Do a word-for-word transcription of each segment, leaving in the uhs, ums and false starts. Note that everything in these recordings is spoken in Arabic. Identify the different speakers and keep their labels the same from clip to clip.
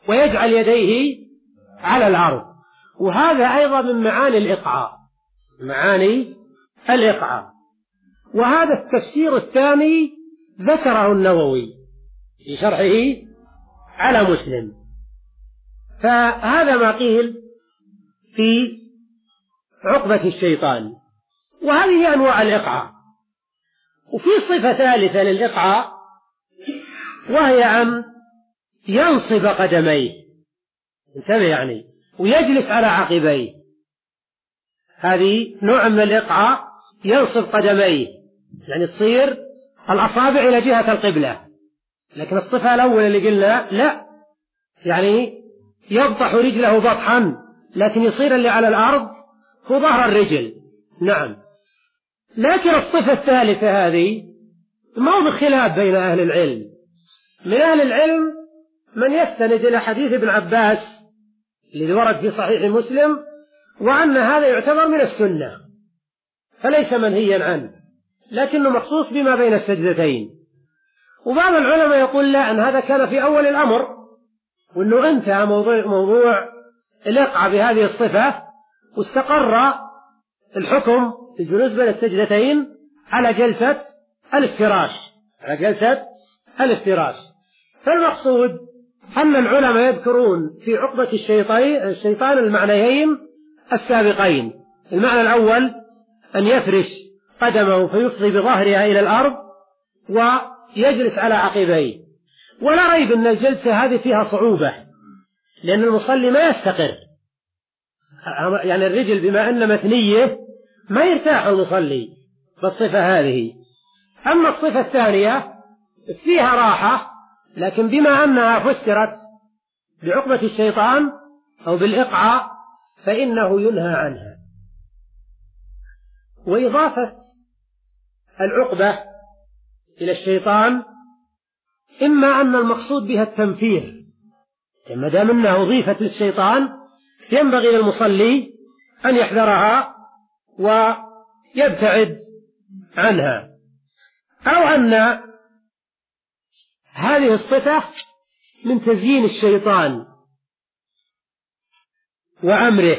Speaker 1: ويجعل يديه على الأرض. وهذا أيضا من معاني الإقعاء، معاني الإقعاء. وهذا التفسير الثاني ذكره النووي في شرحه على مسلم. فهذا ما قيل في عقبة الشيطان. وهذه أنواع الإقعاء. وفي صفة ثالثة للإقعاء، وهي أن ينصب قدميه، انتبه يعني، ويجلس على عقبيه. هذه نوع من الإقعاء، ينصب قدميه يعني تصير الأصابع إلى جهة القبلة. لكن الصفة الأولى اللي قلنا لا، يعني يبطح رجله بطحا، لكن يصير اللي على الأرض هو ظهر الرجل. نعم. لكن الصفة الثالثة هذه ما هو بخلاف بين أهل العلم. من أهل العلم من يستند إلى حديث ابن عباس الذي ورد في صحيح مسلم، وأن هذا يعتبر من السنة فليس منهيا عنه، لكنه مخصوص بما بين السجدتين. وبعض العلماء يقول لا، أن هذا كان في أول الأمر، وأنه انتهى موضوع, موضوع الإقعاء بهذه الصفة، واستقر الحكم الجلوس بين السجدتين على جلسة الافتراش، على جلسة الافتراش. فالمقصود أن العلماء يذكرون في عقبة الشيطان المعنيين السابقين. المعنى الأول أن يفرش قدمه فيفضي بظهرها إلى الأرض ويجلس على عقبيه. ولا ريب أن الجلسة هذه فيها صعوبة، لأن المصلي ما يستقر، يعني الرجل بما أن مثنية ما يرتاح المصلي بالصفة هذه. أما الصفة الثانية فيها راحة، لكن بما أنها فسرت بعقبة الشيطان أو بالإقعاء فإنه ينهى عنها. وإضافة العقبة إلى الشيطان إما أن المقصود بها التنفير، ما دام أنها أضيفت للشيطان ينبغي للمصلي أن يحذرها ويبتعد عنها، أو أن هذه الصفة من تزيين الشيطان وأمره،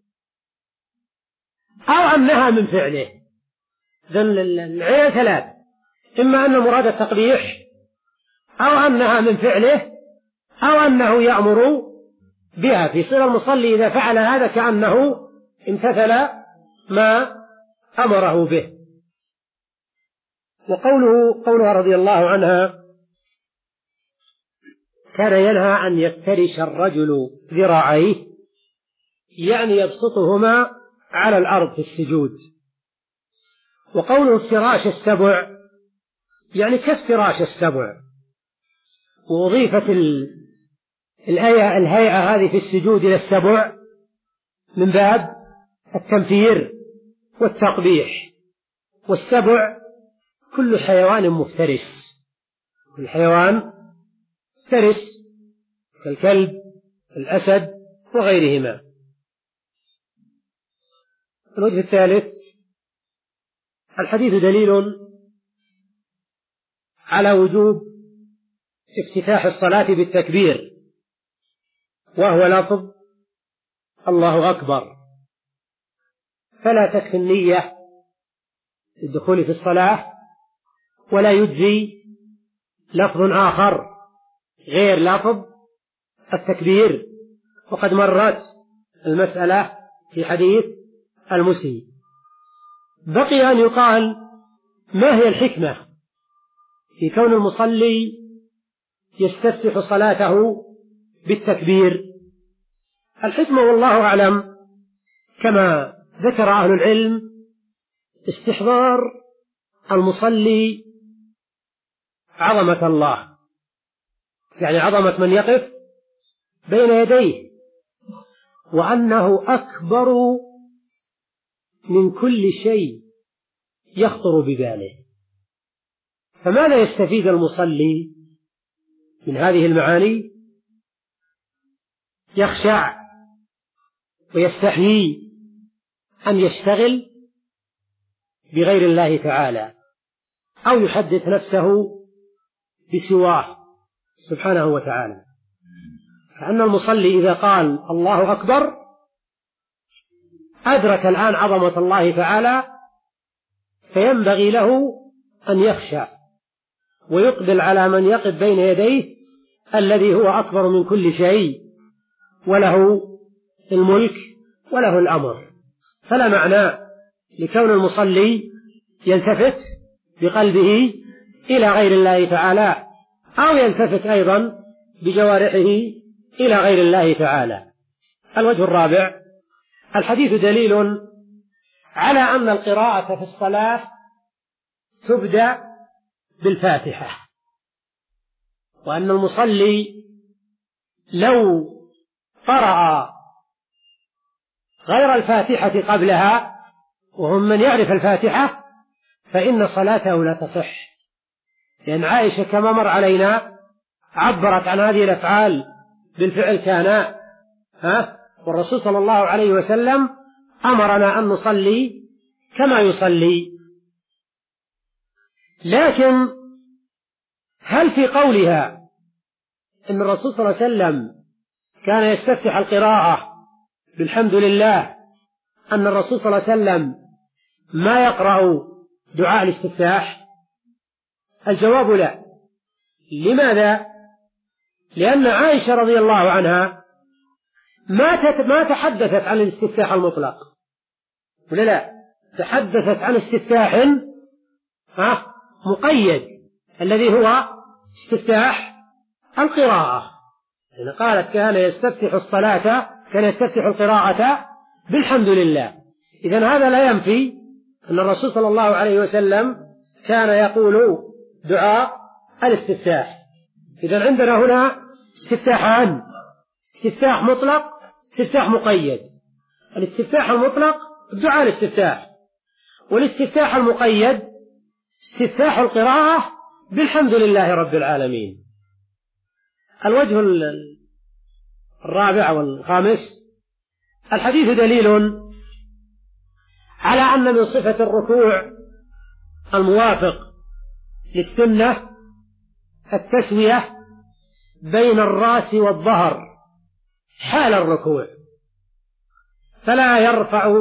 Speaker 1: أو أنها من فعله. ذن العين ثلاث، إما أن مراد التقبيح، أو أنها من فعله، أو أنه يأمر بها. في صيغة المصلي إذا فعل هذا كأنه امتثل ما أمره به. وقوله قولها رضي الله عنها كان ينهى أن يفترش الرجل ذراعيه، يعني يبسطهما على الأرض في السجود. وقوله افتراش السبع يعني كافتراش السبع. وأضيفت الآية الهيئة هذه في السجود إلى السبع من باب التنفير والتقبيح. والسبع كل حيوان مفترس، كل حيوان مفترس كالكلب الأسد وغيرهما. الوجه الثالث الحديث دليل على وجوب افتتاح الصلاة بالتكبير، وهو لفظ الله أكبر، فلا تكفي النية للدخول في الصلاة، ولا يجزي لفظ آخر غير لفظ التكبير. وقد مرت المسألة في حديث المسيء. بقي أن يقال ما هي الحكمة في كون المصلي يستفتح صلاته بالتكبير. الحكمة والله أعلم كما ذكر أهل العلم استحضار المصلي عظمة الله، يعني عظمة من يقف بين يديه، وأنه أكبر من كل شيء يخطر بباله. فماذا يستفيد المصلي من هذه المعاني؟ يخشع ويستحيي أن يشتغل بغير الله تعالى، أو يحدث نفسه بسواه سبحانه وتعالى. فأن المصلي إذا قال الله أكبر أدرك الآن عظمة الله تعالى، فينبغي له أن يخشع ويقبل على من يقف بين يديه الذي هو أكبر من كل شيء وله الملك وله الأمر. فلا معنى لكون المصلي يلتفت بقلبه إلى غير الله تعالى أو يلتفت أيضا بجوارحه إلى غير الله تعالى. الوجه الرابع: الحديث دليل على أن القراءة في الصلاة تبدأ بالفاتحة، وأن المصلي لو قرأ غير الفاتحة قبلها وهم من يعرف الفاتحة فإن صلاته لا تصح، لأن عائشة كما مر علينا عبرت عن هذه الأفعال بالفعل كان ها والرسول صلى الله عليه وسلم أمرنا أن نصلي كما يصلي. لكن هل في قولها إن الرسول صلى الله عليه وسلم كان يستفتح القراءة بالحمد لله أن الرسول صلى الله عليه وسلم ما يقرأ دعاء الاستفتاح؟ الجواب لا. لماذا؟ لأن عائشة رضي الله عنها ما ما تحدثت عن الاستفتاح المطلق، ولا لا، تحدثت عن استفتاح ها مقيد الذي هو استفتاح القراءة. يعني قالت كان يستفتح الصلاة كان يستفتح القراءة بالحمد لله. إذن هذا لا ينفي أن الرسول صلى الله عليه وسلم كان يقول دعاء الاستفتاح. إذن عندنا هنا استفتاحان: استفتاح مطلق، استفتاح مقيد. الاستفتاح المطلق دعاء الاستفتاح، والاستفتاح المقيد استفتاح القراءة بالحمد لله رب العالمين. الوجه الرابع والخامس: الحديث دليل على أن من صفة الركوع الموافق للسنة التسوية بين الرأس والظهر حال الركوع، فلا يرفع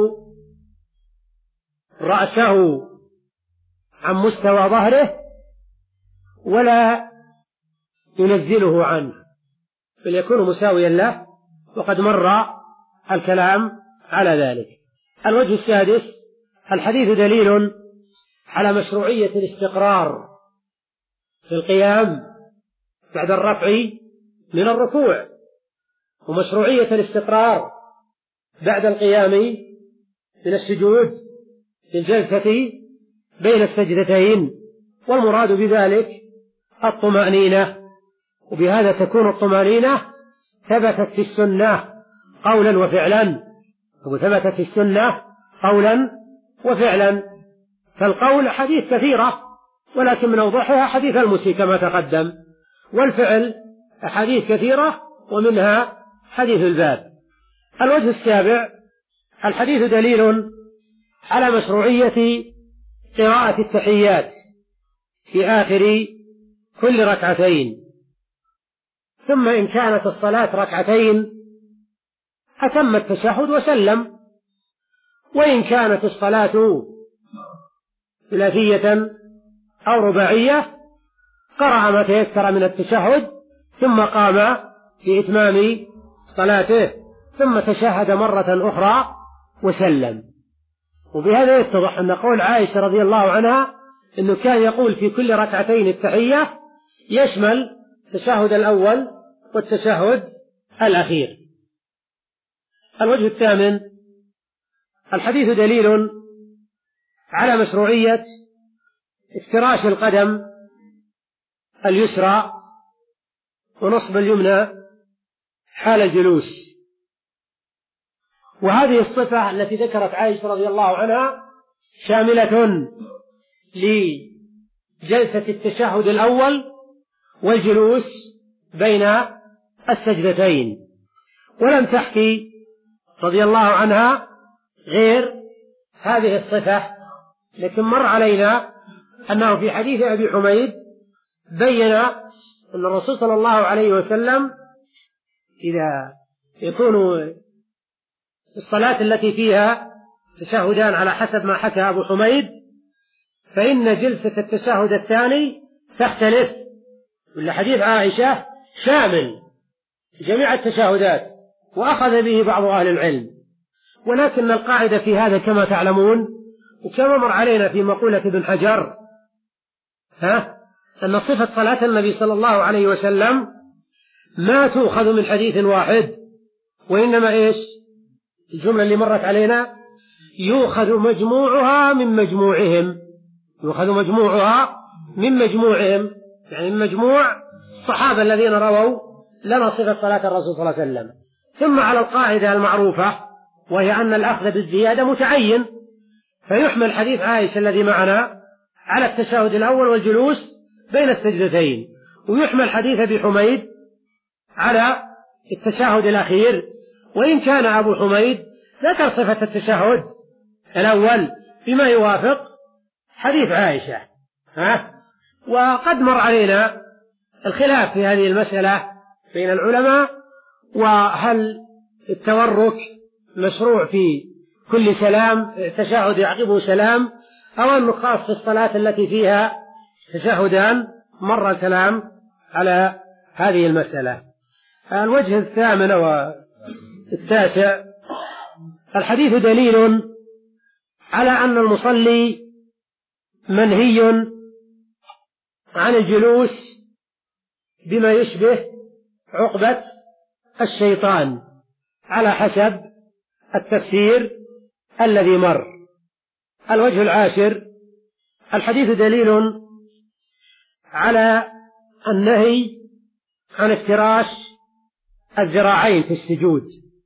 Speaker 1: رأسه عن مستوى ظهره ولا ينزله عنه، بل يكون مساويا له، وقد مر الكلام على ذلك. الوجه السادس: الحديث دليل على مشروعية الاستقرار في القيام بعد الرفع من الركوع، ومشروعية الاستقرار بعد القيام من السجود في الجلسة بين السجدتين، والمراد بذلك الطمأنينة، وبهذا تكون الطمأنينة ثبتت في السنة قولا وفعلا، وثبتت في السنة قولا وفعلا. فالقول حديث كثيرة، ولكن من أوضحها حديث المسيء كما تقدم، والفعل أحاديث كثيرة ومنها حديث الباب. الوجه السابع: الحديث دليل على مشروعية قراءة التحيات في آخر كل ركعتين، ثم إن كانت الصلاة ركعتين أتم التشهد وسلم، وإن كانت الصلاة ثلاثية أو رباعية قرأ ما تيسر من التشهد ثم قام لإتمام صلاته ثم تشهد مرة أخرى وسلم. وبهذا يتضح أن قول عائشة رضي الله عنها أنه كان يقول في كل ركعتين التحية يشمل التشهد الأول والتشهد الأخير. الوجه الثامن: الحديث دليل على مشروعية افتراش القدم اليسرى ونصب اليمنى حال الجلوس، وهذه الصفة التي ذكرت عائشة رضي الله عنها شاملة لجلسة التشهد الأول والجلوس بين السجدتين، ولم تحكي رضي الله عنها غير هذه الصفة. لكن مر علينا أنه في حديث أبي حميد بين أن الرسول صلى الله عليه وسلم إذا يكون الصلاة التي فيها تشهدان على حسب ما حكى أبو حميد، فإن جلسة التشهد الثاني تختلف، والحديث عائشة شامل جميع التشهدات وأخذ به بعض أهل العلم. ولكن القاعدة في هذا كما تعلمون وكما مر علينا في مقولة ابن حجر ها أن صفة صلاة النبي صلى الله عليه وسلم ما تؤخذ من حديث واحد، وإنما إيش الجملة اللي مرت علينا؟ يؤخذ مجموعها من مجموعهم، يؤخذ مجموعها من مجموعهم، يعني من مجموع الصحابة الذين رووا لنا صفة صلاة الرسول صلى الله عليه وسلم. ثم على القاعدة المعروفة وهي أن الأخذ بالزيادة متعين، فيحمل حديث عائشة الذي معنا على التشهد الأول والجلوس بين السجدتين، ويحمل حديث أبي حميد على التشهد الأخير، وإن كان أبو حميد ذكر صفة التشهد الأول بما يوافق حديث عائشة ها؟ وقد مر علينا الخلاف في هذه المسألة بين العلماء، وهل التورك مشروع في كل سلام تشهد يعقبه سلام، أو أنه خاص في الصلاة التي فيها تشهدان؟ مر الكلام على هذه المسألة. الوجه الثامن والتاسع: الحديث دليل على أن المصلي منهي عن الجلوس بما يشبه عقبة الشيطان على حسب التفسير الذي مر. الوجه العاشر: الحديث دليل على النهي عن افتراش الذراعين في السجود،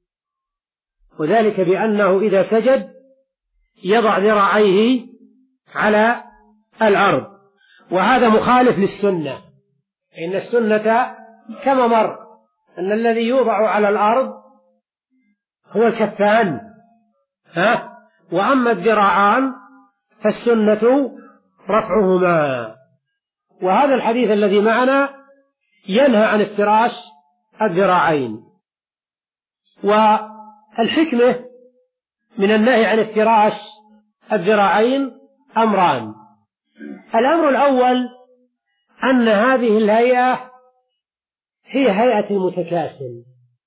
Speaker 1: وذلك بأنه إذا سجد يضع ذراعيه على الأرض، وهذا مخالف للسنة. إن السنة كما مر أن الذي يوضع على الأرض هو الكفان ها؟ وأما الذراعان فالسنة رفعهما. وهذا الحديث الذي معنا ينهى عن افتراش الذراعين. والحكمة من النهي عن افتراش الذراعين أمران: الأمر الأول أن هذه الهيئة هي هيئة المتكاسل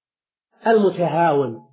Speaker 1: المتهاون،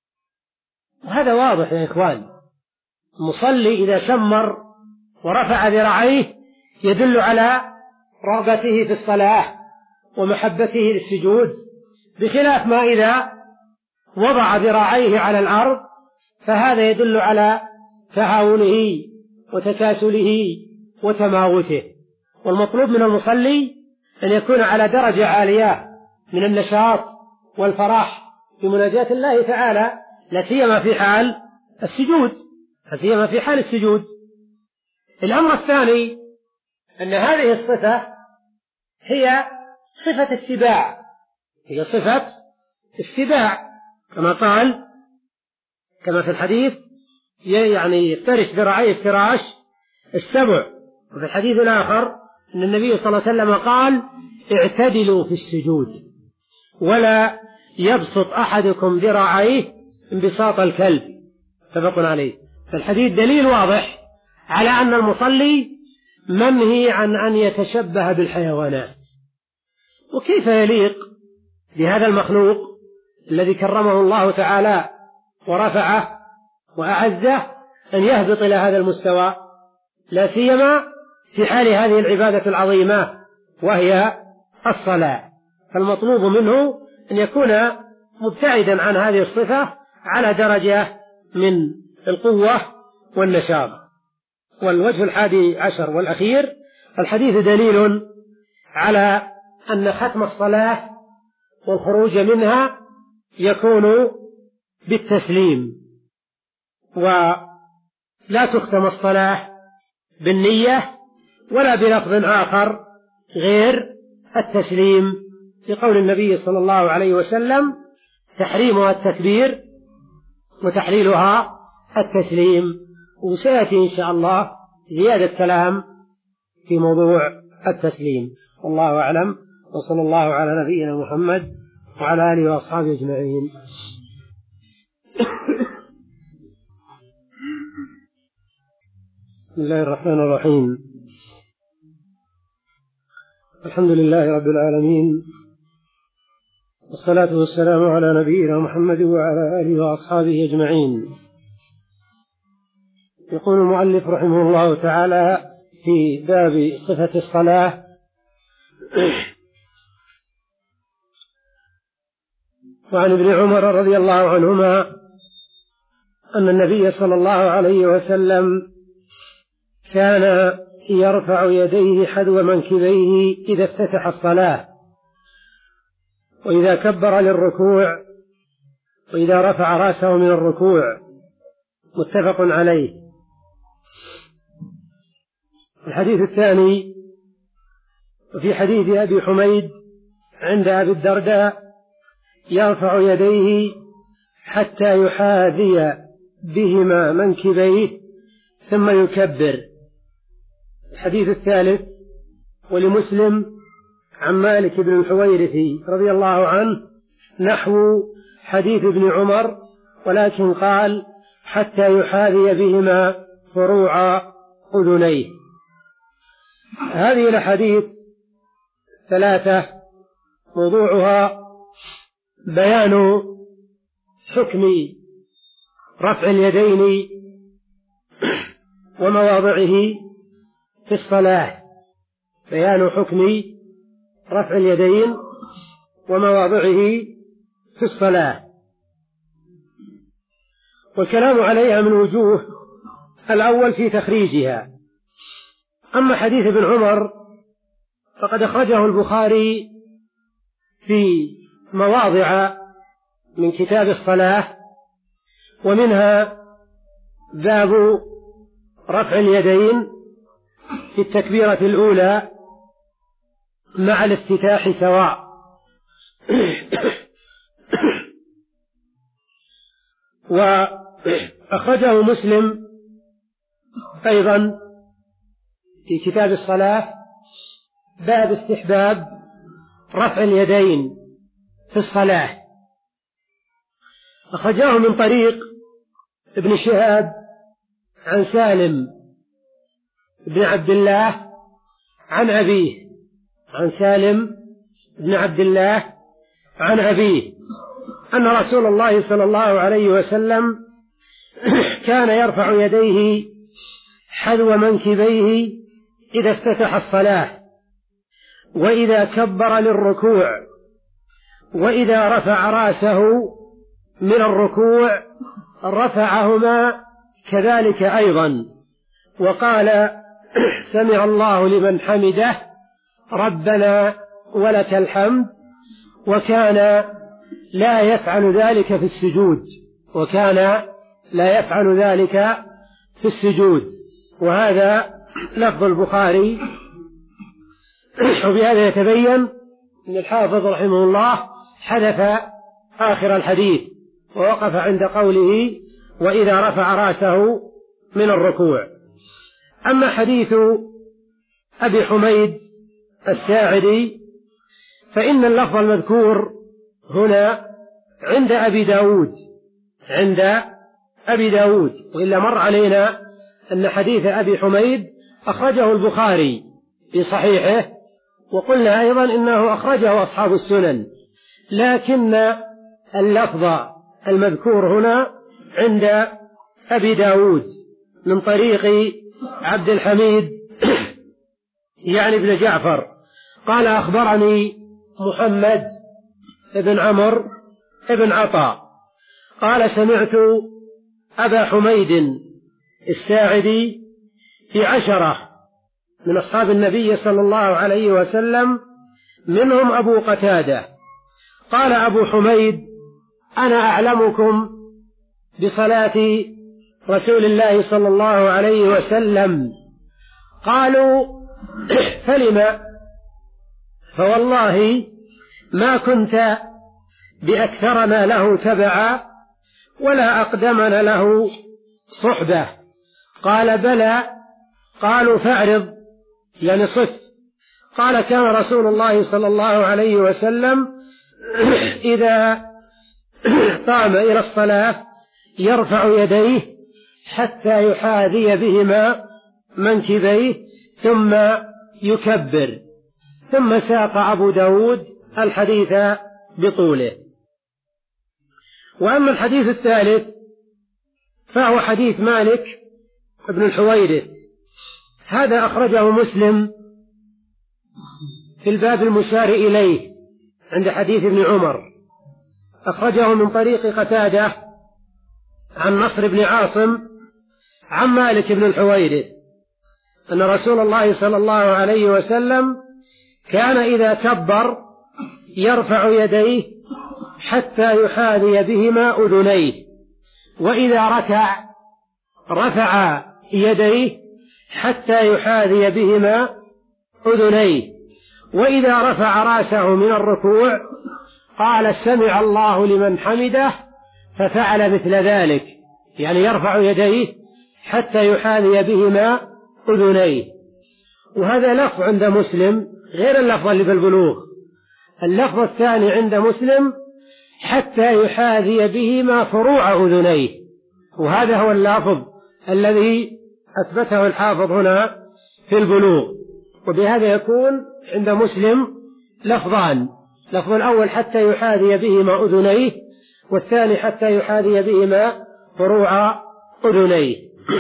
Speaker 1: وهذا واضح يا إخوان. المصلي إذا شمر ورفع ذراعيه يدل على رغبته في الصلاة ومحبته للسجود، بخلاف ما إذا وضع ذراعيه على الأرض، فهذا يدل على تهاونه وتكاسله وتماوته. والمطلوب من المصلي أن يكون على درجة عالية من النشاط والفرح بمناجاة الله تعالى، لا سيما في حال السجود، لا سيما في حال السجود. الأمر الثاني أن هذه الصفة هي صفة السباع، هي صفة السباع كما قال، كما في الحديث يعني يفترش ذراعيه افتراش السبع. وفي الحديث الآخر أن النبي صلى الله عليه وسلم قال: اعتدلوا في السجود ولا يبسط أحدكم ذراعيه انبساط الكلب، متفق عليه. فالحديث دليل واضح على أن المصلي منهي عن أن يتشبه بالحيوانات. وكيف يليق بهذا المخلوق الذي كرمه الله تعالى ورفعه وأعزه أن يهبط إلى هذا المستوى، لا سيما في حال هذه العبادة العظيمة وهي الصلاة؟ فالمطلوب منه أن يكون مبتعدا عن هذه الصفة على درجة من القوة والنشاط. والوجه الحادي عشر والأخير: الحديث دليل على أن ختم الصلاة والخروج منها يكون بالتسليم، ولا تختم الصلاة بالنية ولا بلفظ آخر غير التسليم، لقول النبي صلى الله عليه وسلم: تحريمها التكبير وتحليلها التسليم. وسيأتي إن شاء الله زيادة كلام في موضوع التسليم. والله أعلم، وصلى الله على نبينا محمد وعلى آله وأصحابه أجمعين. بسم الله الرحمن الرحيم. الحمد لله رب العالمين، والصلاة والسلام على نبينا محمد وعلى آله وأصحابه أجمعين. يقول المؤلف رحمه الله تعالى في باب صفة الصلاة: وعن ابن عمر رضي الله عنهما أن النبي صلى الله عليه وسلم كان يرفع يديه حذو منكبيه إذا افتتح الصلاة، وإذا كبر للركوع، وإذا رفع رأسه من الركوع. متفق عليه. الحديث الثاني: وفي حديث أبي حميد عند أبي الدرداء: يرفع يديه حتى يحاذي بهما منكبيه ثم يكبر. الحديث الثالث: ولمسلم عن مالك بن الحويرث رضي الله عنه نحو حديث ابن عمر، ولكن قال: حتى يحاذي بهما فروع أذنيه. هذه الأحاديث ثلاثة موضوعها بيان حكم رفع اليدين ومواضعه في الصلاة. بيان حكم رفع اليدين ومواضعه في الصلاة، والكلام عليها من وجوه. الأول في تخريجها. أما حديث ابن عمر فقد أخرجه البخاري في مواضع من كتاب الصلاة، ومنها باب رفع اليدين في التكبيرة الأولى مع الافتتاح سواء. وأخرجه مسلم أيضا في كتاب الصلاة باب استحباب رفع اليدين في الصلاة. أخرجه من طريق ابن شهاب عن سالم بن عبد الله عن أبيه عن سالم بن عبد الله عن أبيه أن رسول الله صلى الله عليه وسلم كان يرفع يديه حذو منكبيه إذا افتتح الصلاة، وإذا كبر للركوع، وإذا رفع رأسه من الركوع رفعهما كذلك أيضا، وقال: سمع الله لمن حمده ربنا ولك الحمد. وكان لا يفعل ذلك في السجود وكان لا يفعل ذلك في السجود وهذا لفظ البخاري. وبهذا يتبين أن الحافظ رحمه الله حذف آخر الحديث ووقف عند قوله: وإذا رفع رأسه من الركوع. أما حديث أبي حميد الساعدي فإن اللفظ المذكور هنا عند أبي داود عند أبي داود وإلا مر علينا أن حديث أبي حميد أخرجه البخاري في صحيحه، وقلنا أيضا إنه أخرجه أصحاب السنن، لكن اللفظ المذكور هنا عند أبي داود من طريق عبد الحميد يعني ابن جعفر قال: أخبرني محمد بن عمرو بن عطاء قال: سمعت أبا حميد الساعدي في عشرة من أصحاب النبي صلى الله عليه وسلم منهم أبو قتادة. قال أبو حميد: أنا أعلمكم بصلاة رسول الله صلى الله عليه وسلم. قالوا: فلم؟ فوالله ما كنت بأكثرنا له تبعا ولا أقدمنا له صحبة. قال: بلى. قالوا: فاعرض يعني صف. قال: كان رسول الله صلى الله عليه وسلم إذا قام إلى الصلاة يرفع يديه حتى يحاذي بهما منكبيه ثم يكبر. ثم ساق أبو داود الحديث بطوله. وأما الحديث الثالث فهو حديث مالك بن الحويرث، هذا أخرجه مسلم في الباب المشار إليه عند حديث ابن عمر، أخرجه من طريق قتادة عن نصر بن عاصم عن مالك بن الحويرث أن رسول الله صلى الله عليه وسلم كان إذا كبر يرفع يديه حتى يحاذي بهما أذنيه، وإذا ركع رفع يديه حتى يحاذي بهما أذنيه، وإذا رفع رأسه من الركوع قال سمع الله لمن حمده ففعل مثل ذلك، يعني يرفع يديه حتى يحاذي بهما أذنيه. وهذا لفظ عند مسلم غير اللفظ اللي في البلوغ. اللفظ الثاني عند مسلم حتى يحاذي بهما فروع أذنيه، وهذا هو اللفظ الذي أثبته الحافظ هنا في البلوغ. وبهذا يكون عند مسلم لفظان، لفظ الأول حتى يحاذي بهما أذنيه، والثاني حتى يحاذي بهما فروع أذنيه.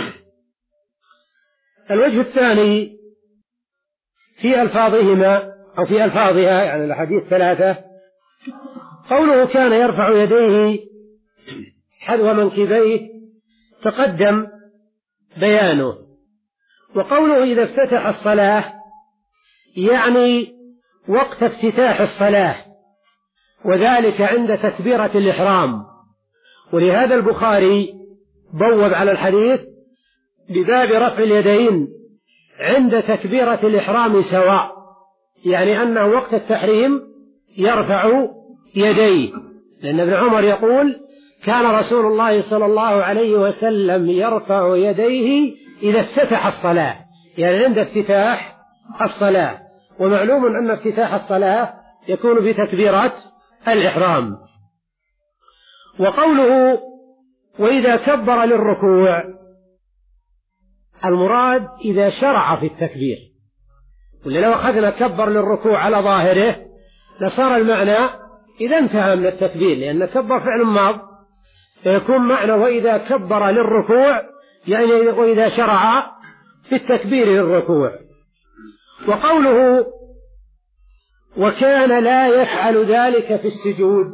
Speaker 1: الوجه الثاني في ألفاظهما أو في ألفاظها، يعني الحديث ثلاثة، قوله كان يرفع يديه حذو منكبيه تقدم بيانه. وقوله إذا افتتح الصلاة يعني وقت افتتاح الصلاة، وذلك عند تكبيرة الإحرام. ولهذا البخاري بوب على الحديث بباب رفع اليدين عند تكبيرة الإحرام سواء، يعني أنه وقت التحريم يرفع يديه، لأن ابن عمر يقول كان رسول الله صلى الله عليه وسلم يرفع يديه إذا افتتح الصلاة، يعني عند افتتاح الصلاة. ومعلوم أن افتتاح الصلاة يكون بتكبيرة الإحرام. وقوله وإذا كبر للركوع المراد إذا شرع في التكبير، ولا لو أخذنا كبر للركوع على ظاهره لصار المعنى إذا انتهى من التكبير، لأن كبر فعل ماض، فيكون معنى وإذا كبر للركوع يعني وإذا شرع في التكبير للركوع. وقوله وكان لا يفعل ذلك في السجود،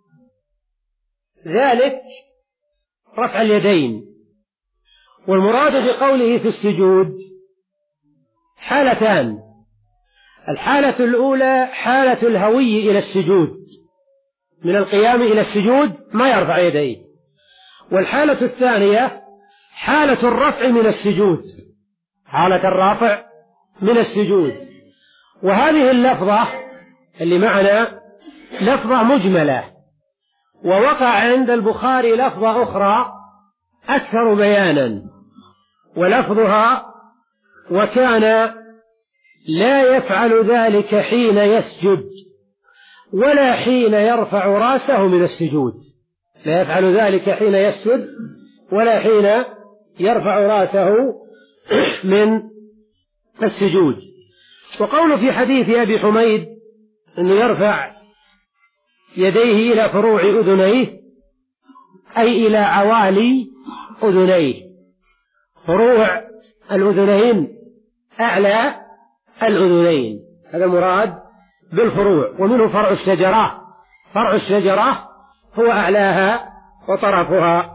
Speaker 1: ذلك رفع اليدين. والمراد بقوله في السجود حالتان، الحالة الأولى حالة الهوي إلى السجود، من القيام إلى السجود ما يرفع يديه، والحالة الثانية حالة الرفع من السجود، حالة الرافع من السجود. وهذه اللفظة اللي معنا لفظة مجملة، ووقع عند البخاري لفظة أخرى أكثر بيانا، ولفظها وكان لا يفعل ذلك حين يسجد ولا حين يرفع رأسه من السجود، لا يفعل ذلك حين يسجد ولا حين يرفع رأسه من السجود. وقول في حديث أبي حميد أنه يرفع يديه إلى فروع أذنيه أي إلى عوالي أذنيه، فروع الأذنين أعلى الأذنين، هذا مراد بالفروع. ومنه فرع الشجرة، فرع الشجرة هو أعلاها وطرفها.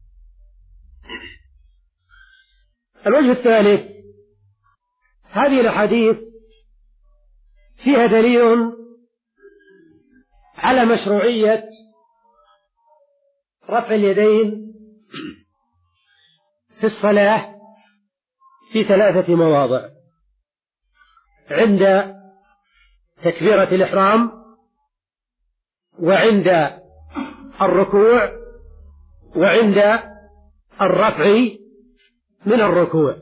Speaker 1: الوجه الثالث هذه الأحاديث فيها دليل على مشروعية رفع اليدين في الصلاة في ثلاثة مواضع: عند تكبيرة الإحرام، وعند الركوع، وعند الرفع من الركوع.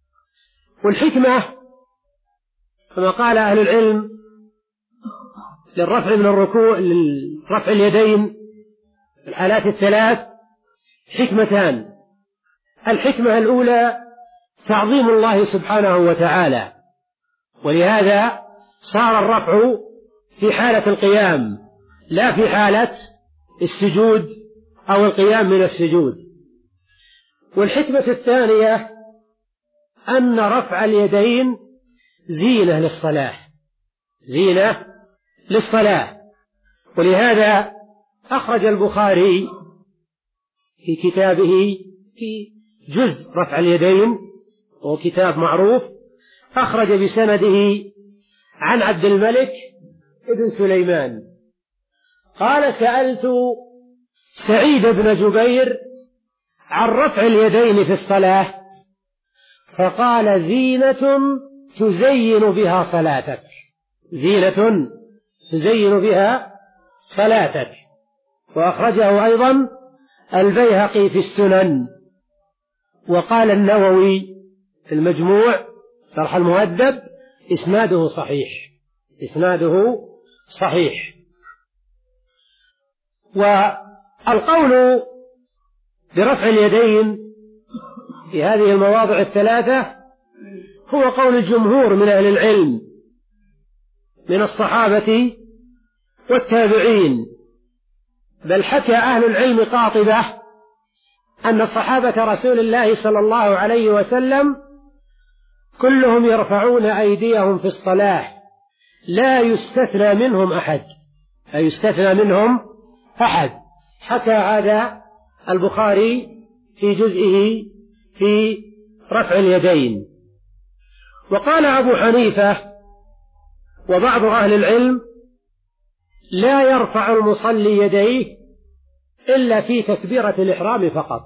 Speaker 1: والحكمة كما قال أهل العلم للرفع من الركوع لرفع اليدين الحالات الثلاث حكمتان. الحكمة الأولى تعظيم الله سبحانه وتعالى، ولهذا صار الرفع في حالة القيام لا في حالة السجود أو القيام من السجود. والحكمة الثانية أن رفع اليدين زينة للصلاة، زينة للصلاة. ولهذا أخرج البخاري في كتابه في جزء رفع اليدين، وهو كتاب معروف، أخرج بسنده عن عبد الملك ابن سليمان قال: سألت سعيد بن جبير عن رفع اليدين في الصلاة فقال: زينة تزين بها صلاتك، زينة تزين بها صلاتك. وأخرجه أيضا البيهقي في السنن. وقال النووي في المجموع شرح المهذب: إسناده صحيح، إسناده صحيح. والقول برفع اليدين في هذه المواضع الثلاثة هو قول الجمهور من أهل العلم من الصحابة والتابعين، بل حكى أهل العلم قاطبة أن صحابة رسول الله صلى الله عليه وسلم كلهم يرفعون أيديهم في الصلاة، لا يستثنى منهم أحد، لا يستثنى منهم أحد. حكى هذا البخاري في جزئه في رفع اليدين. وقال أبو حنيفة وبعض أهل العلم: لا يرفع المصلي يديه إلا في تكبيرة الإحرام فقط،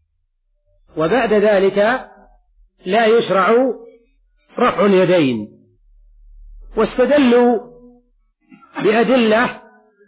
Speaker 1: وبعد ذلك لا يشرع رفع اليدين. واستدلوا بأدلة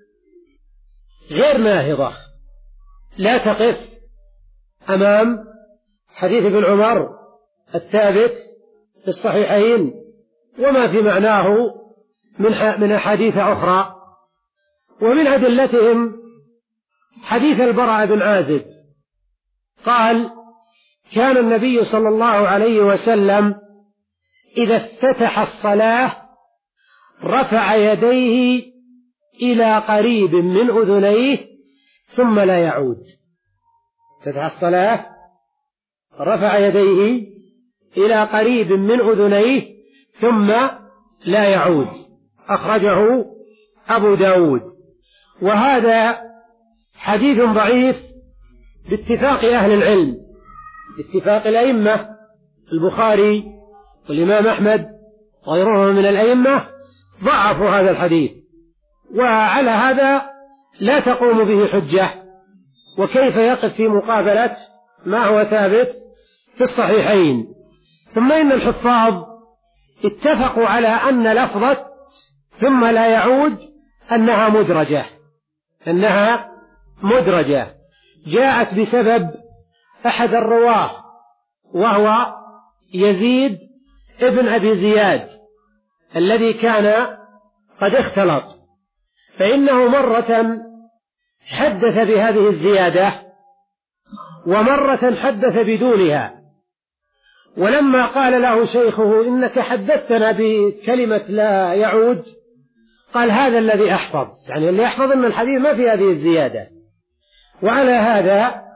Speaker 1: غير ناهضة لا تقف أمام حديث ابن عمر الثابت في الصحيحين وما في معناه من من أحاديث أخرى. ومن أدلتهم حديث البراء بن عازب قال: كان النبي صلى الله عليه وسلم إذا افتتح الصلاة رفع يديه إلى قريب من أذنيه ثم لا يعود. افتتح الصلاة رفع يديه إلى قريب من أذنيه ثم لا يعود. أخرجه أبو داود. وهذا حديث ضعيف باتفاق أهل العلم، باتفاق الأئمة، البخاري والإمام أحمد وغيرهم من الأئمة ضعفوا هذا الحديث، وعلى هذا لا تقوم به حجة. وكيف يقف في مقابلة ما هو ثابت في الصحيحين؟ ثم إن الحفاظ اتفقوا على أن لفظة ثم لا يعود أنها مدرجة، أنها مدرجة جاءت بسبب أحد الرواه وهو يزيد ابن أبي زياد الذي كان قد اختلط، فإنه مرة حدث بهذه الزيادة ومرة حدث بدونها. ولما قال له شيخه: إنك حدثتنا بكلمة لا يعود، قال: هذا الذي أحفظ، يعني اللي يحفظ أن الحديث ما في هذه الزيادة. وعلى هذا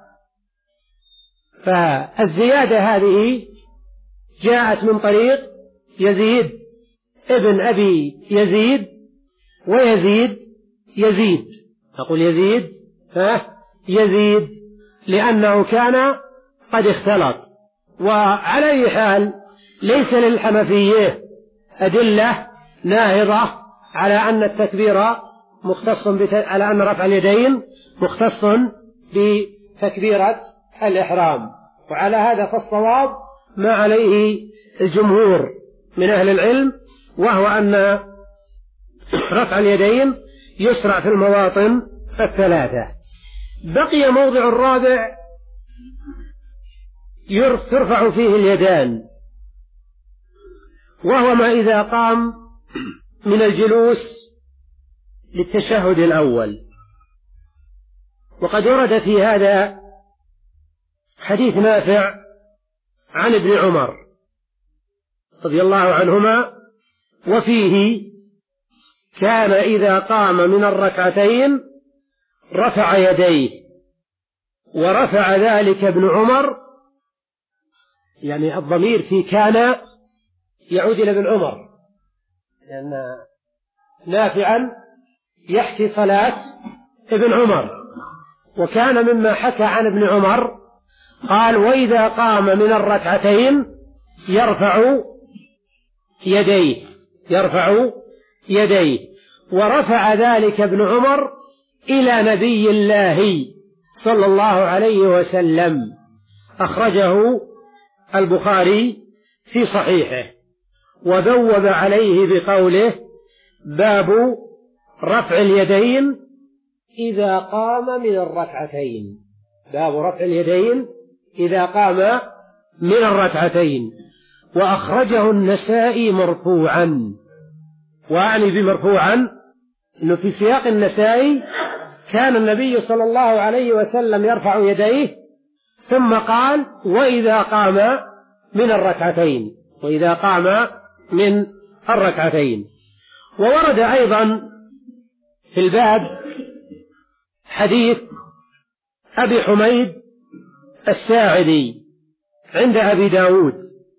Speaker 1: فالزيادة هذه جاءت من طريق يزيد ابن أبي يزيد ويزيد يزيد، نقول يزيد ها يزيد لأنه كان قد اختلط. وعلى أي حال ليس للحنفية أدلة ناهضة على أن التكبير مختص بت... على أن رفع اليدين مختص بتكبيرة الإحرام. وعلى هذا فالصواب ما عليه الجمهور من أهل العلم، وهو أن رفع اليدين يشرع في المواطن الثلاثة. بقي موضع الرابع ترفع فيه اليدان، وهو ما إذا قام من الجلوس للتشهد الأول. وقد ورد في هذا حديث نافع عن ابن عمر رضي الله عنهما، وفيه: كان إذا قام من الركعتين رفع يديه، ورفع ذلك ابن عمر، يعني الضمير في كان يعود إلى ابن عمر، لأن نافعا يحكي صلاة ابن عمر، وكان مما حكى عن ابن عمر قال: وإذا قام من الركعتين يرفع يديه يرفع يديه ورفع ذلك ابن عمر إلى نبي الله صلى الله عليه وسلم. أخرجه البخاري في صحيحه، وبوب عليه بقوله: باب رفع اليدين إذا قام من الركعتين. باب رفع اليدين إذا قام من الركعتين. وأخرجه النسائي مرفوعا. وأعني بمرفوعا أنه في سياق النسائي كان النبي صلى الله عليه وسلم يرفع يديه، ثم قال: وإذا قام من الركعتين وإذا قام من الركعتين. وورد أيضا في الباب حديث أبي حميد الساعدي عند أبي داود،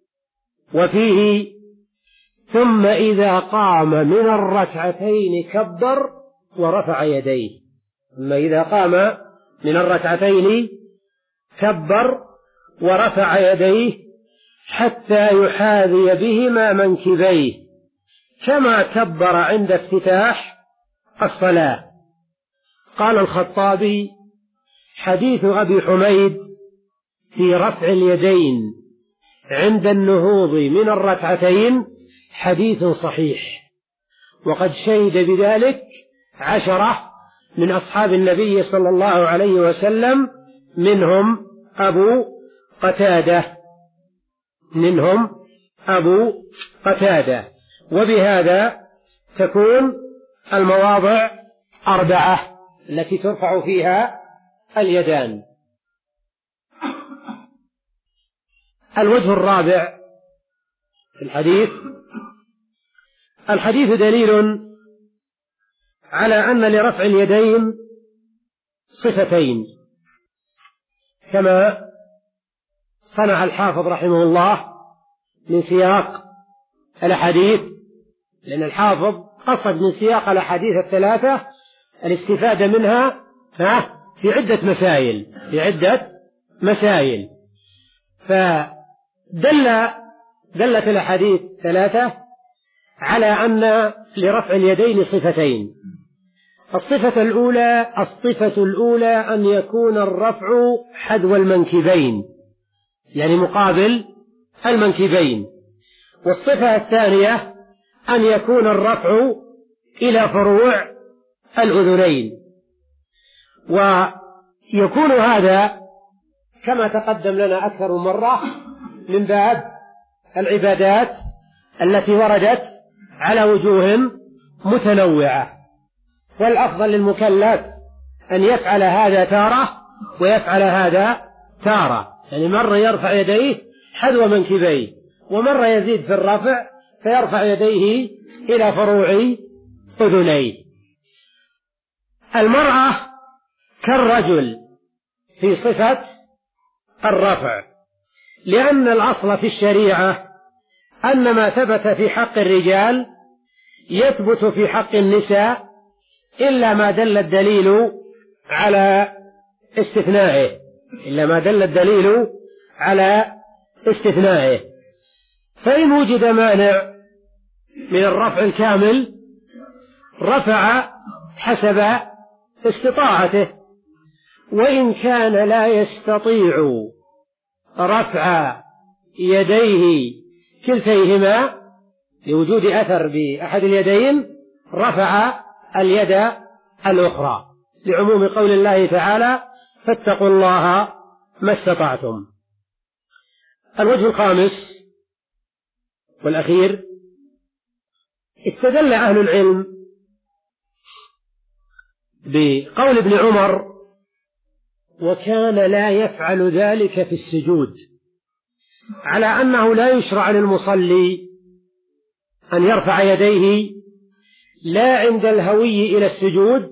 Speaker 1: وفيه: ثم إذا قام من الركعتين كبر ورفع يديه. ثم إذا قام من الركعتين كبر ورفع يديه حتى يحاذي بهما منكبيه، كما كبر عند افتتاح الصلاة. قال الخطابي: حديث أبي حميد في رفع اليدين عند النهوض من الركعتين حديث صحيح، وقد شهد بذلك عشرة من أصحاب النبي صلى الله عليه وسلم، منهم أبو قتادة منهم أبو قتادة وبهذا تكون المواضع أربعة التي ترفع فيها اليدان. الوجه الرابع في الحديث: الحديث دليل على أن لرفع اليدين صفتين، كما صنع الحافظ رحمه الله من سياق الأحاديث، لأن الحافظ قصد من سياق الأحاديث الثلاثة الاستفادة منها في عدة مسائل في عدة مسائل فدل دلت الأحاديث ثلاثة على أن لرفع اليدين صفتين. الصفة الأولى الصفة الأولى أن يكون الرفع حذو المنكبين، يعني مقابل المنكبين. والصفة الثانية أن يكون الرفع إلى فروع الأذنين. ويكون هذا كما تقدم لنا أكثر مرة من باب العبادات التي وردت على وجوه متنوعة، والأفضل للمكلف أن يفعل هذا تارة ويفعل هذا تارة، يعني مرة يرفع يديه حذو منكبيه، ومرة يزيد في الرفع فيرفع يديه إلى فروع أذنيه. المرأة كالرجل في صفة الرفع، لأن الأصل في الشريعة أن ما ثبت في حق الرجال يثبت في حق النساء إلا ما دل الدليل على استثنائه إلا ما دل الدليل على استثنائه. فإن وجد مانع من الرفع الكامل رفع حسب استطاعته، وإن كان لا يستطيع رفع يديه كلتيهما لوجود أثر بأحد اليدين رفع اليد الأخرى، لعموم قول الله تعالى: فاتقوا الله ما استطعتم. الوجه الخامس والأخير: استدل أهل العلم بقول ابن عمر: وكان لا يفعل ذلك في السجود، على أنه لا يشرع للمصلي أن يرفع يديه لا عند الهوي إلى السجود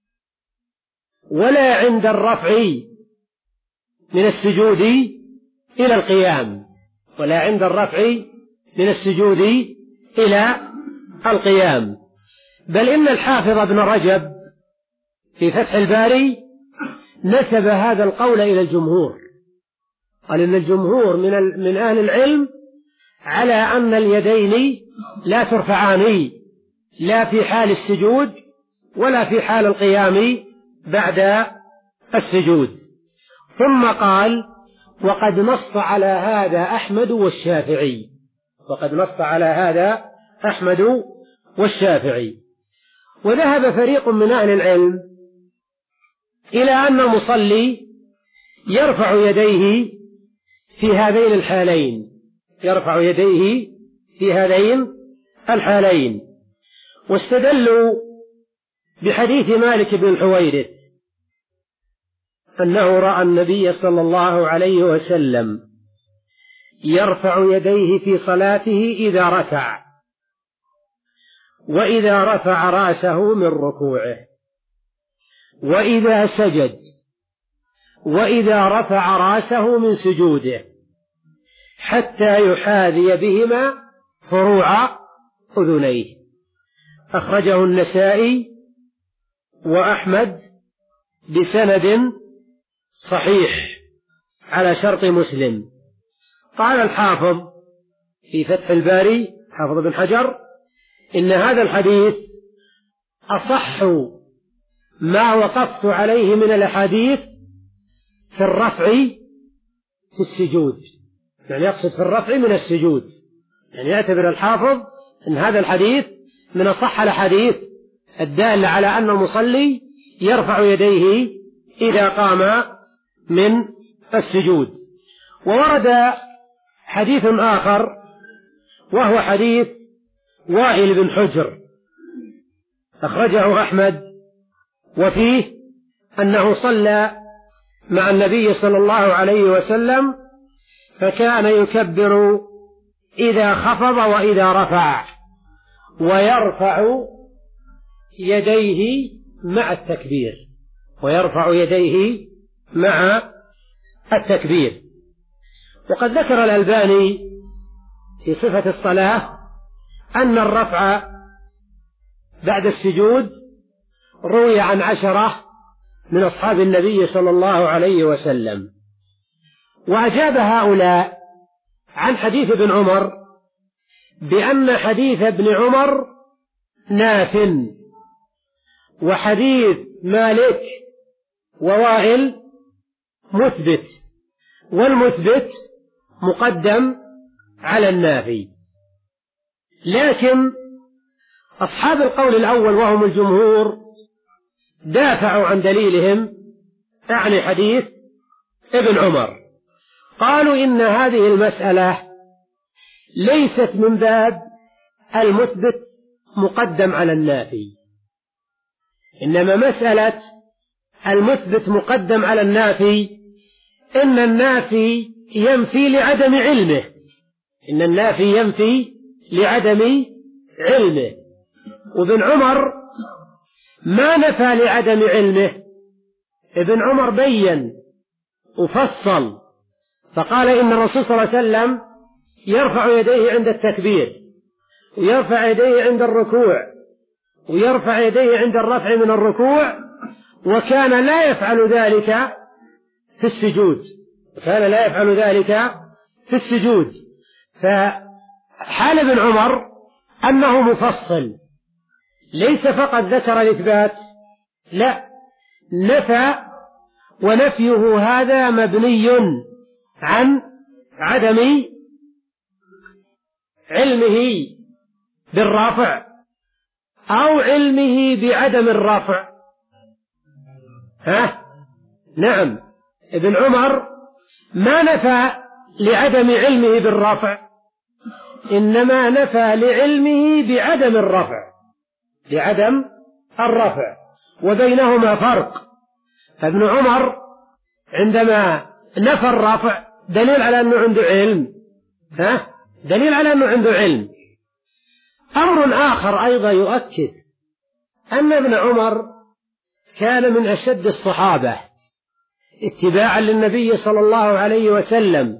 Speaker 1: ولا عند الرفع من السجود إلى القيام ولا عند الرفع من السجود إلى القيام. بل إن الحافظ ابن رجب في فتح الباري نسب هذا القول إلى الجمهور، قال إن الجمهور من من أهل العلم على أن اليدين لا ترفعان لا في حال السجود ولا في حال القيام بعد السجود. ثم قال: وقد نص على هذا أحمد والشافعي وقد نص على هذا أحمد والشافعي. وذهب فريق من أهل العلم إلى أن المصلي يرفع يديه في هذين الحالين يرفع يديه في هذين الحالين واستدلوا بحديث مالك بن الحويرث أنه رأى النبي صلى الله عليه وسلم يرفع يديه في صلاته إذا ركع وإذا رفع رأسه من ركوعه وإذا سجد وإذا رفع رأسه من سجوده حتى يحاذي بهما فروع أذنيه. أخرجه النسائي وأحمد بسند صحيح على شرط مسلم. قال الحافظ في فتح الباري حافظ بن حجر: إن هذا الحديث أصح ما وقفت عليه من الأحاديث في الرفع في السجود، يعني يقصد في الرفع من السجود، يعني يعتبر الحافظ أن هذا الحديث من أصح الأحاديث الدالة على أن المصلي يرفع يديه إذا قام من السجود. وورد حديث آخر وهو حديث وائل بن حجر أخرجه أحمد، وفيه أنه صلى مع النبي صلى الله عليه وسلم فكان يكبر إذا خفض وإذا رفع ويرفع يديه مع التكبير ويرفع يديه مع التكبير. وقد ذكر الألباني في صفة الصلاة أن الرفع بعد السجود روي عن عشرة من أصحاب النبي صلى الله عليه وسلم. وأجاب هؤلاء عن حديث ابن عمر بأن حديث ابن عمر ناف، وحديث مالك ووائل مثبت، والمثبت مقدم على النافي. لكن أصحاب القول الأول وهم الجمهور دافعوا عن دليلهم أعني حديث ابن عمر، قالوا إن هذه المسألة ليست من باب المثبت مقدم على النافي، إنما مسألة المثبت مقدم على النافي إن النافي ينفي لعدم علمه إن النافي ينفي لعدم علمه وابن عمر ما نفى لعدم علمه. ابن عمر بين وفصل فقال إن الرسول صلى الله عليه وسلم يرفع يديه عند التكبير ويرفع يديه عند الركوع ويرفع يديه عند الرفع من الركوع، وكان لا يفعل ذلك في السجود وكان لا يفعل ذلك في السجود. فحال ابن عمر أنه مفصل، ليس فقط ذكر الإثبات، لا، نفى، ونفيه هذا مبني عن عدم علمه بالرافع أو علمه بعدم الرافع. ها؟ نعم، ابن عمر ما نفى لعدم علمه بالرافع، إنما نفى لعلمه بعدم الرفع بعدم الرفع وبينهما فرق. فابن عمر عندما نفى الرفع دليل على أنه عنده علم، ها؟ دليل على أنه عنده علم. أمر آخر أيضا يؤكد أن ابن عمر كان من أشد الصحابة اتباعا للنبي صلى الله عليه وسلم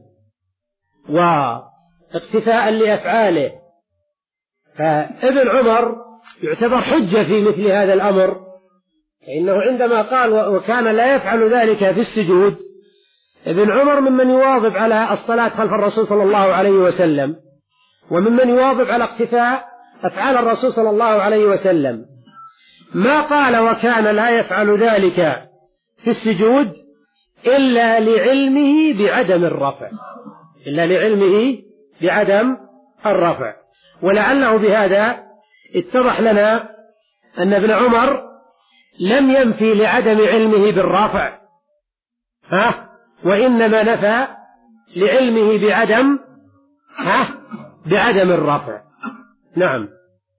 Speaker 1: واقتفاء لأفعاله، فابن عمر يعتبر حجة في مثل هذا الأمر، فإنه عندما قال وكان لا يفعل ذلك في السجود، ابن عمر ممن يواظب على الصلاة خلف الرسول صلى الله عليه وسلم، وممن يواظب على اقتفاء أفعال الرسول صلى الله عليه وسلم. ما قال وكان لا يفعل ذلك في السجود إلا لعلمه بعدم الرفع، إلا لعلمه بعدم الرفع. ولعله بهذا اتضح لنا أن ابن عمر لم ينفي لعدم علمه بالرفع، ها؟ وإنما نفى لعلمه بعدم ها؟ بعدم الرفع. نعم.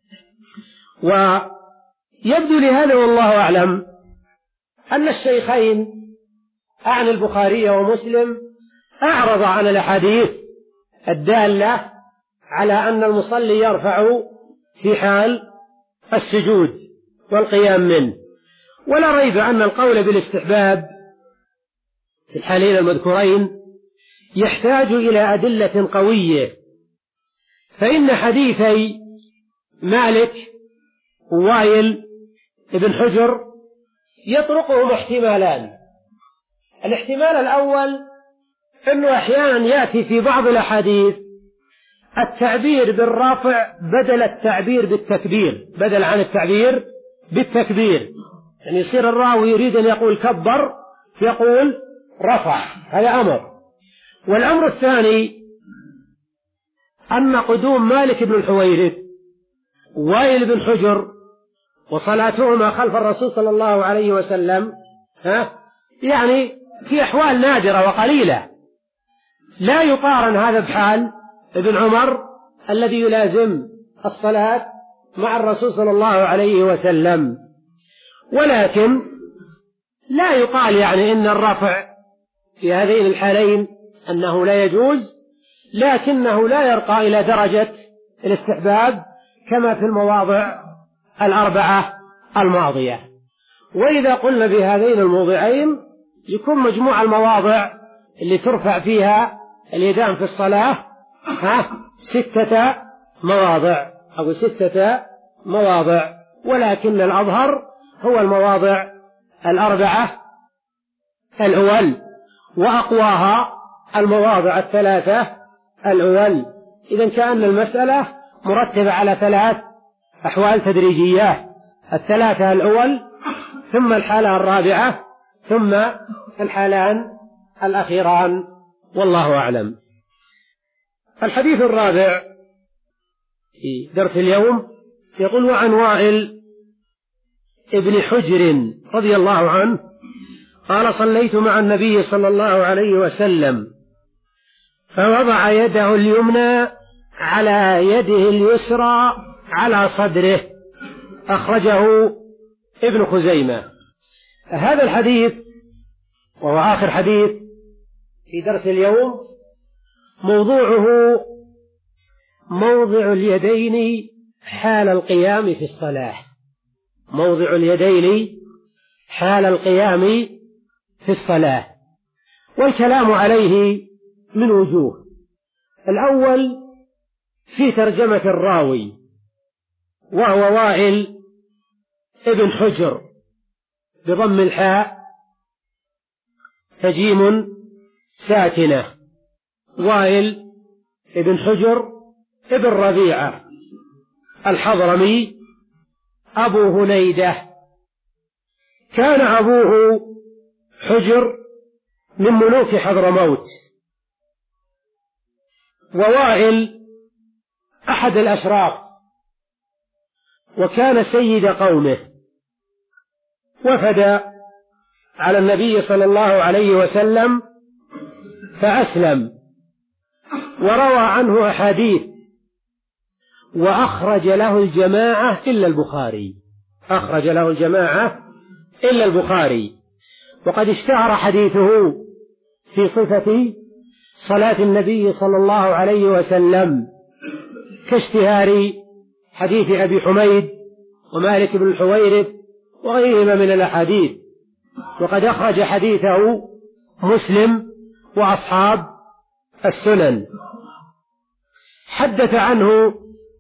Speaker 1: ويبدو لهذا والله أعلم أن الشيخين أعني البخاري ومسلم أعرض عن الأحاديث الدالة على أن المصلي يرفع في حال السجود والقيام منه. ولا ريب أن القول بالاستحباب في الحالين المذكورين يحتاج إلى أدلة قوية، فإن حديثي مالك ووائل ابن حجر يطرقهم احتمالان. الاحتمال الأول أنه أحيانا يأتي في بعض الأحاديث التعبير بالرافع بدل التعبير بالتكبير، بدل عن التعبير بالتكبير، يعني يصير الراوي يريد أن يقول كبر يقول رفع، هذا أمر. والأمر الثاني أن قدوم مالك بن الحويرث ووائل بن حجر وصلاتهما خلف الرسول صلى الله عليه وسلم ها يعني في أحوال نادرة وقليلة، لا يقارن هذا بحال ابن عمر الذي يلازم الصلاة مع الرسول صلى الله عليه وسلم. ولكن لا يقال يعني إن الرفع في هذين الحالين أنه لا يجوز، لكنه لا يرقى إلى درجة الاستحباب كما في المواضع الأربعة الماضية. وإذا قلنا بهذين الموضعين يكون مجموع المواضع اللي ترفع فيها اليدان في الصلاة ها ستة مواضع أو ستة مواضع، ولكن الأظهر هو المواضع الأربعة الأول، وأقواها المواضع الثلاثة الأول. إذن كأن المسألة مرتبة على ثلاث أحوال تدريجية، الثلاثة الأول ثم الحالة الرابعة ثم الحالان الأخيران، والله أعلم. الحديث الرابع في درس اليوم يقول وعن وائل ابن حجر رضي الله عنه قال صليت مع النبي صلى الله عليه وسلم فوضع يده اليمنى على يده اليسرى على صدره، أخرجه ابن خزيمة. هذا الحديث وهو آخر حديث في درس اليوم موضوعه موضع اليدين حال القيام في الصلاة، موضع اليدين حال القيام في الصلاة. والكلام عليه من وجوه. الأول في ترجمة الراوي وهو وائل ابن حجر بضم الحاء فجيم ساكنة، وائل ابن حجر ابن ربيعة الحضرمي أبو هنيدة، كان أبوه حجر من ملوك حضرموت، ووائل أحد الأشراف وكان سيد قومه، وفد على النبي صلى الله عليه وسلم فأسلم وروى عنه أحاديث، وأخرج له الجماعة إلا البخاري، أخرج له الجماعة إلا البخاري، وقد اشتهر حديثه في صفة صلاة النبي صلى الله عليه وسلم كاشتهار حديث أبي حميد ومالك بن الحويرث وغيرهما من الأحاديث. وقد أخرج حديثه مسلم وأصحاب السنن. حدث عنه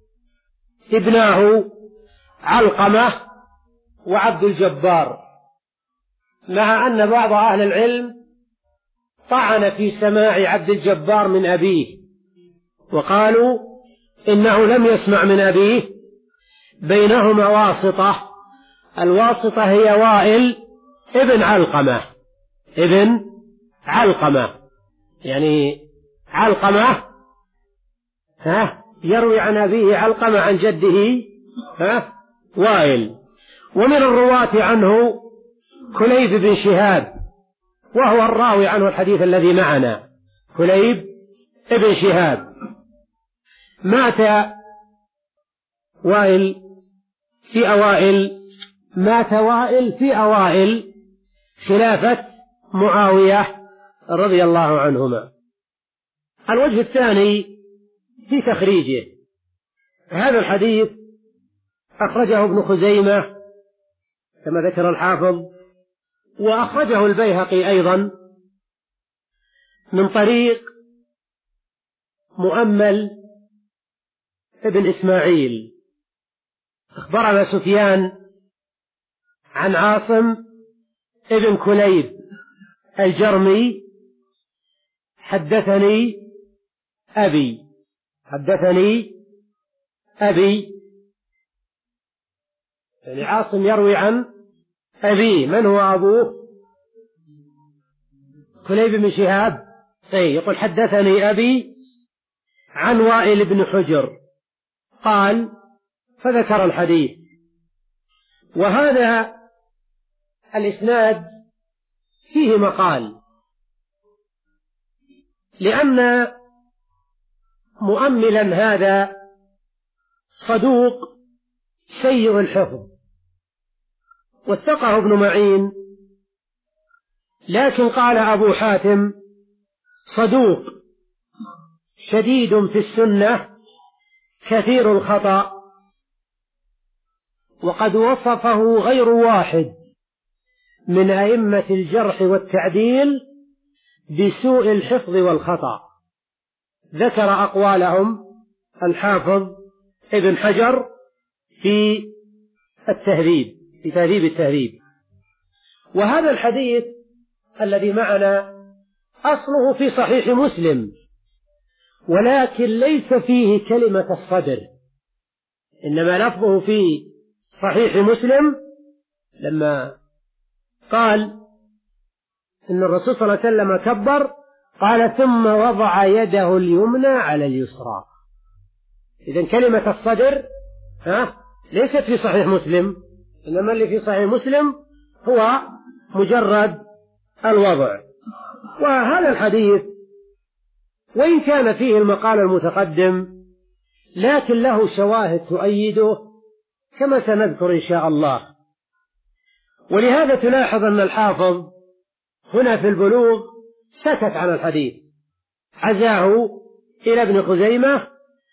Speaker 1: ابناه علقمة وعبد الجبار، مع أن بعض أهل العلم طعن في سماع عبد الجبار من أبيه، وقالوا إنه لم يسمع من أبيه، بينهما واسطة. الواسطة هي وائل ابن علقمة ابن علقمة يعني علقمة ها يروي عن أبيه علقمة عن جده ها وائل. ومن الرواة عنه كليب بن شهاب، وهو الراوي عنه الحديث الذي معنا، كليب بن شهاب. مات وائل في أوائل مات وائل في أوائل خلافة معاوية رضي الله عنهما. الوجه الثاني في تخريجه، هذا الحديث أخرجه ابن خزيمة كما ذكر الحافظ، وأخرجه البيهقي أيضا من طريق مؤمل ابن إسماعيل. أخبرنا سفيان عن عاصم ابن كليب الجرمي حدثني أبي حدثني أبي يعني عاصم يروي عن أبي. من هو أبوه؟ كليب بن شهاب. أي يقول حدثني أبي عن وائل بن حجر قال، فذكر الحديث. وهذا الإسناد فيه مقال، لأن مؤملا هذا صدوق سيء الحفظ، وثقه ابن معين، لكن قال أبو حاتم صدوق شديد في السنة كثير الخطأ. وقد وصفه غير واحد من أئمة الجرح والتعديل بسوء الحفظ والخطأ. ذكر أقوالهم الحافظ ابن حجر في التهذيب في تهذيب التهذيب. وهذا الحديث الذي معنا أصله في صحيح مسلم، ولكن ليس فيه كلمة الصدر، إنما لفظه في صحيح مسلم لما قال إن الرسول صلى الله عليه وسلم كبر قال ثم وضع يده اليمنى على اليسرى. إذن كلمة الصدر ها ليست في صحيح مسلم، إنما اللي في صحيح مسلم هو مجرد الوضع. وهذا الحديث وإن كان فيه المقال المتقدم لكن له شواهد تؤيده كما سنذكر إن شاء الله. ولهذا تلاحظ أن الحافظ هنا في البلوغ سكت عن الحديث، عزاه إلى ابن خزيمة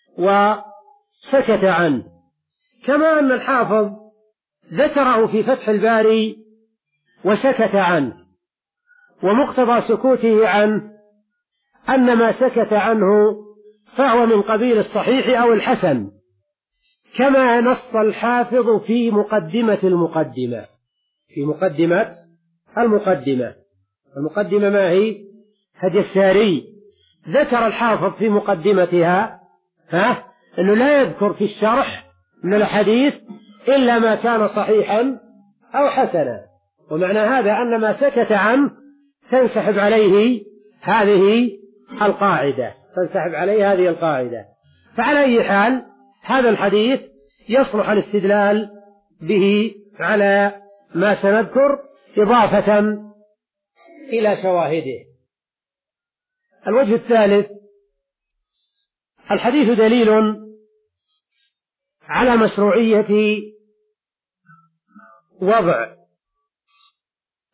Speaker 1: وسكت عنه، كما أن الحافظ ذكره في فتح الباري وسكت عنه. ومقتضى سكوته عنه أن ما سكت عنه فهو من قبيل الصحيح أو الحسن، كما نص الحافظ في مقدمة المقدمة في مقدمة المقدمة المقدمة ما هي؟ هدي الساري. ذكر الحافظ في مقدمتها ها أنه لا يذكر في الشرح من الحديث إلا ما كان صحيحا أو حسنا، ومعنى هذا أن ما سكت عنه تنسحب عليه هذه القاعدة تنسحب عليه هذه القاعدة. فعلى أي حال هذا الحديث يصلح الاستدلال به على ما سنذكر إضافة إلى شواهده. الوجه الثالث، الحديث دليل على مشروعية وضع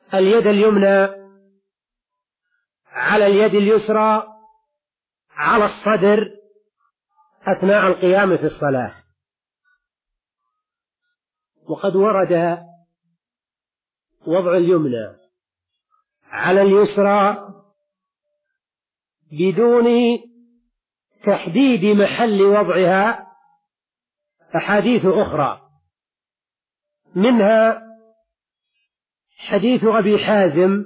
Speaker 1: اليد اليمنى على اليد اليسرى على الصدر أثناء القيام في الصلاة. وقد ورد وضع اليمنى على اليسرى بدون تحديد محل وضعها أحاديث أخرى، منها حديث أبي حازم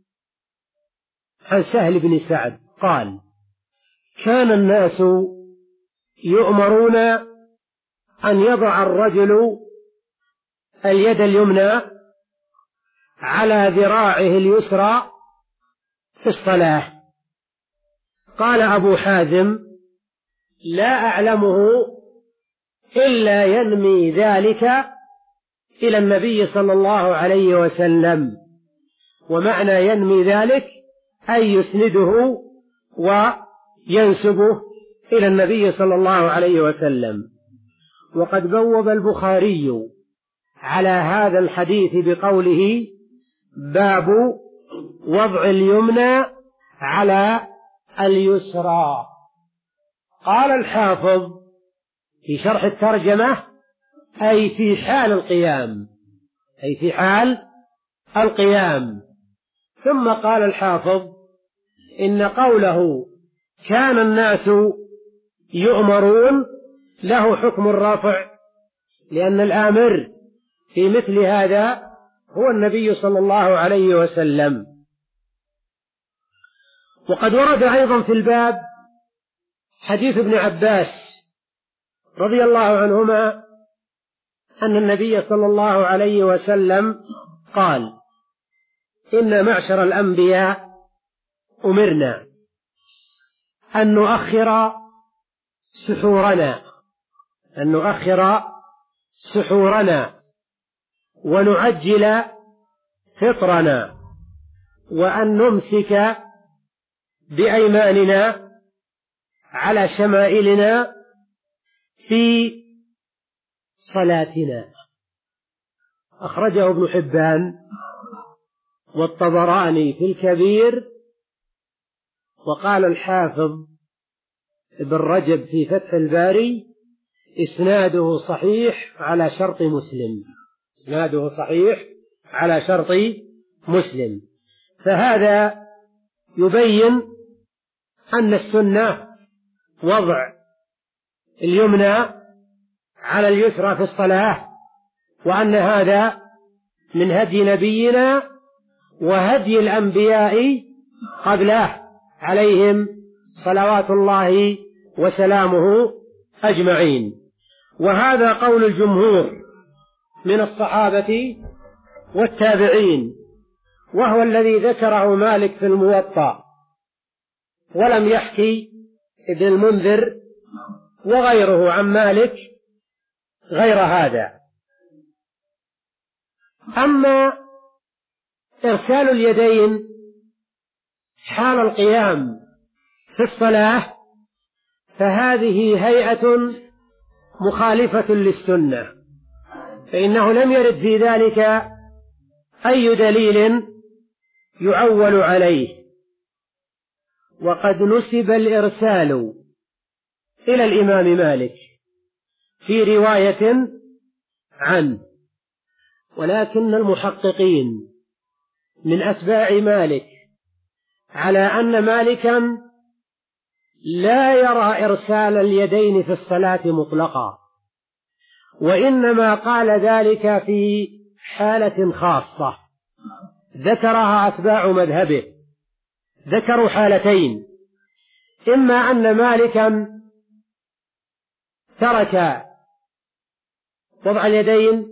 Speaker 1: عن سهل بن سعد قال: كان الناس يؤمرون أن يضع الرجل اليد اليمنى على ذراعه اليسرى في الصلاة. قال أبو حازم: لا أعلمه إلا ينمي ذلك إلى النبي صلى الله عليه وسلم. ومعنى ينمي ذلك أي يسنده وينسبه إلى النبي صلى الله عليه وسلم. وقد بوب البخاري على هذا الحديث بقوله: باب وضع اليمنى على اليسرى. قال الحافظ في شرح الترجمة: أي في حال القيام، أي في حال القيام. ثم قال الحافظ: إن قوله كان الناس يؤمرون له حكم الرفع، لأن الآمر في مثل هذا هو النبي صلى الله عليه وسلم. وقد ورد أيضا في الباب حديث ابن عباس رضي الله عنهما أن النبي صلى الله عليه وسلم قال: إن معشر الأنبياء أمرنا أن نؤخر سحورنا أن نؤخر سحورنا ونعجل فطرنا، وأن نمسك بأيماننا على شمائلنا في صلاتنا. أخرجه ابن حبان والطبراني في الكبير. وقال الحافظ ابن رجب في فتح الباري: إسناده صحيح على شرط مسلم. إسناده صحيح على شرط مسلم. فهذا يبين أن السنة وضع اليمنى على اليسرى في الصلاة، وأن هذا من هدي نبينا وهدي الأنبياء قبله عليهم صلوات الله وسلامه أجمعين. وهذا قول الجمهور من الصحابة والتابعين، وهو الذي ذكره مالك في الموطأ، ولم يحكي ابن المنذر وغيره عن مالك غير هذا. أما إرسال اليدين حال القيام في الصلاة فهذه هيئة مخالفة للسنة، فإنه لم يرد في ذلك أي دليل يعول عليه. وقد نسب الإرسال إلى الإمام مالك في رواية عنه، ولكن المحققين من أتباع مالك على أن مالكا لا يرى إرسال اليدين في الصلاة مطلقا، وإنما قال ذلك في حالة خاصة ذكرها أتباع مذهبه. ذكروا حالتين: إما أن مالكا ترك وضع اليدين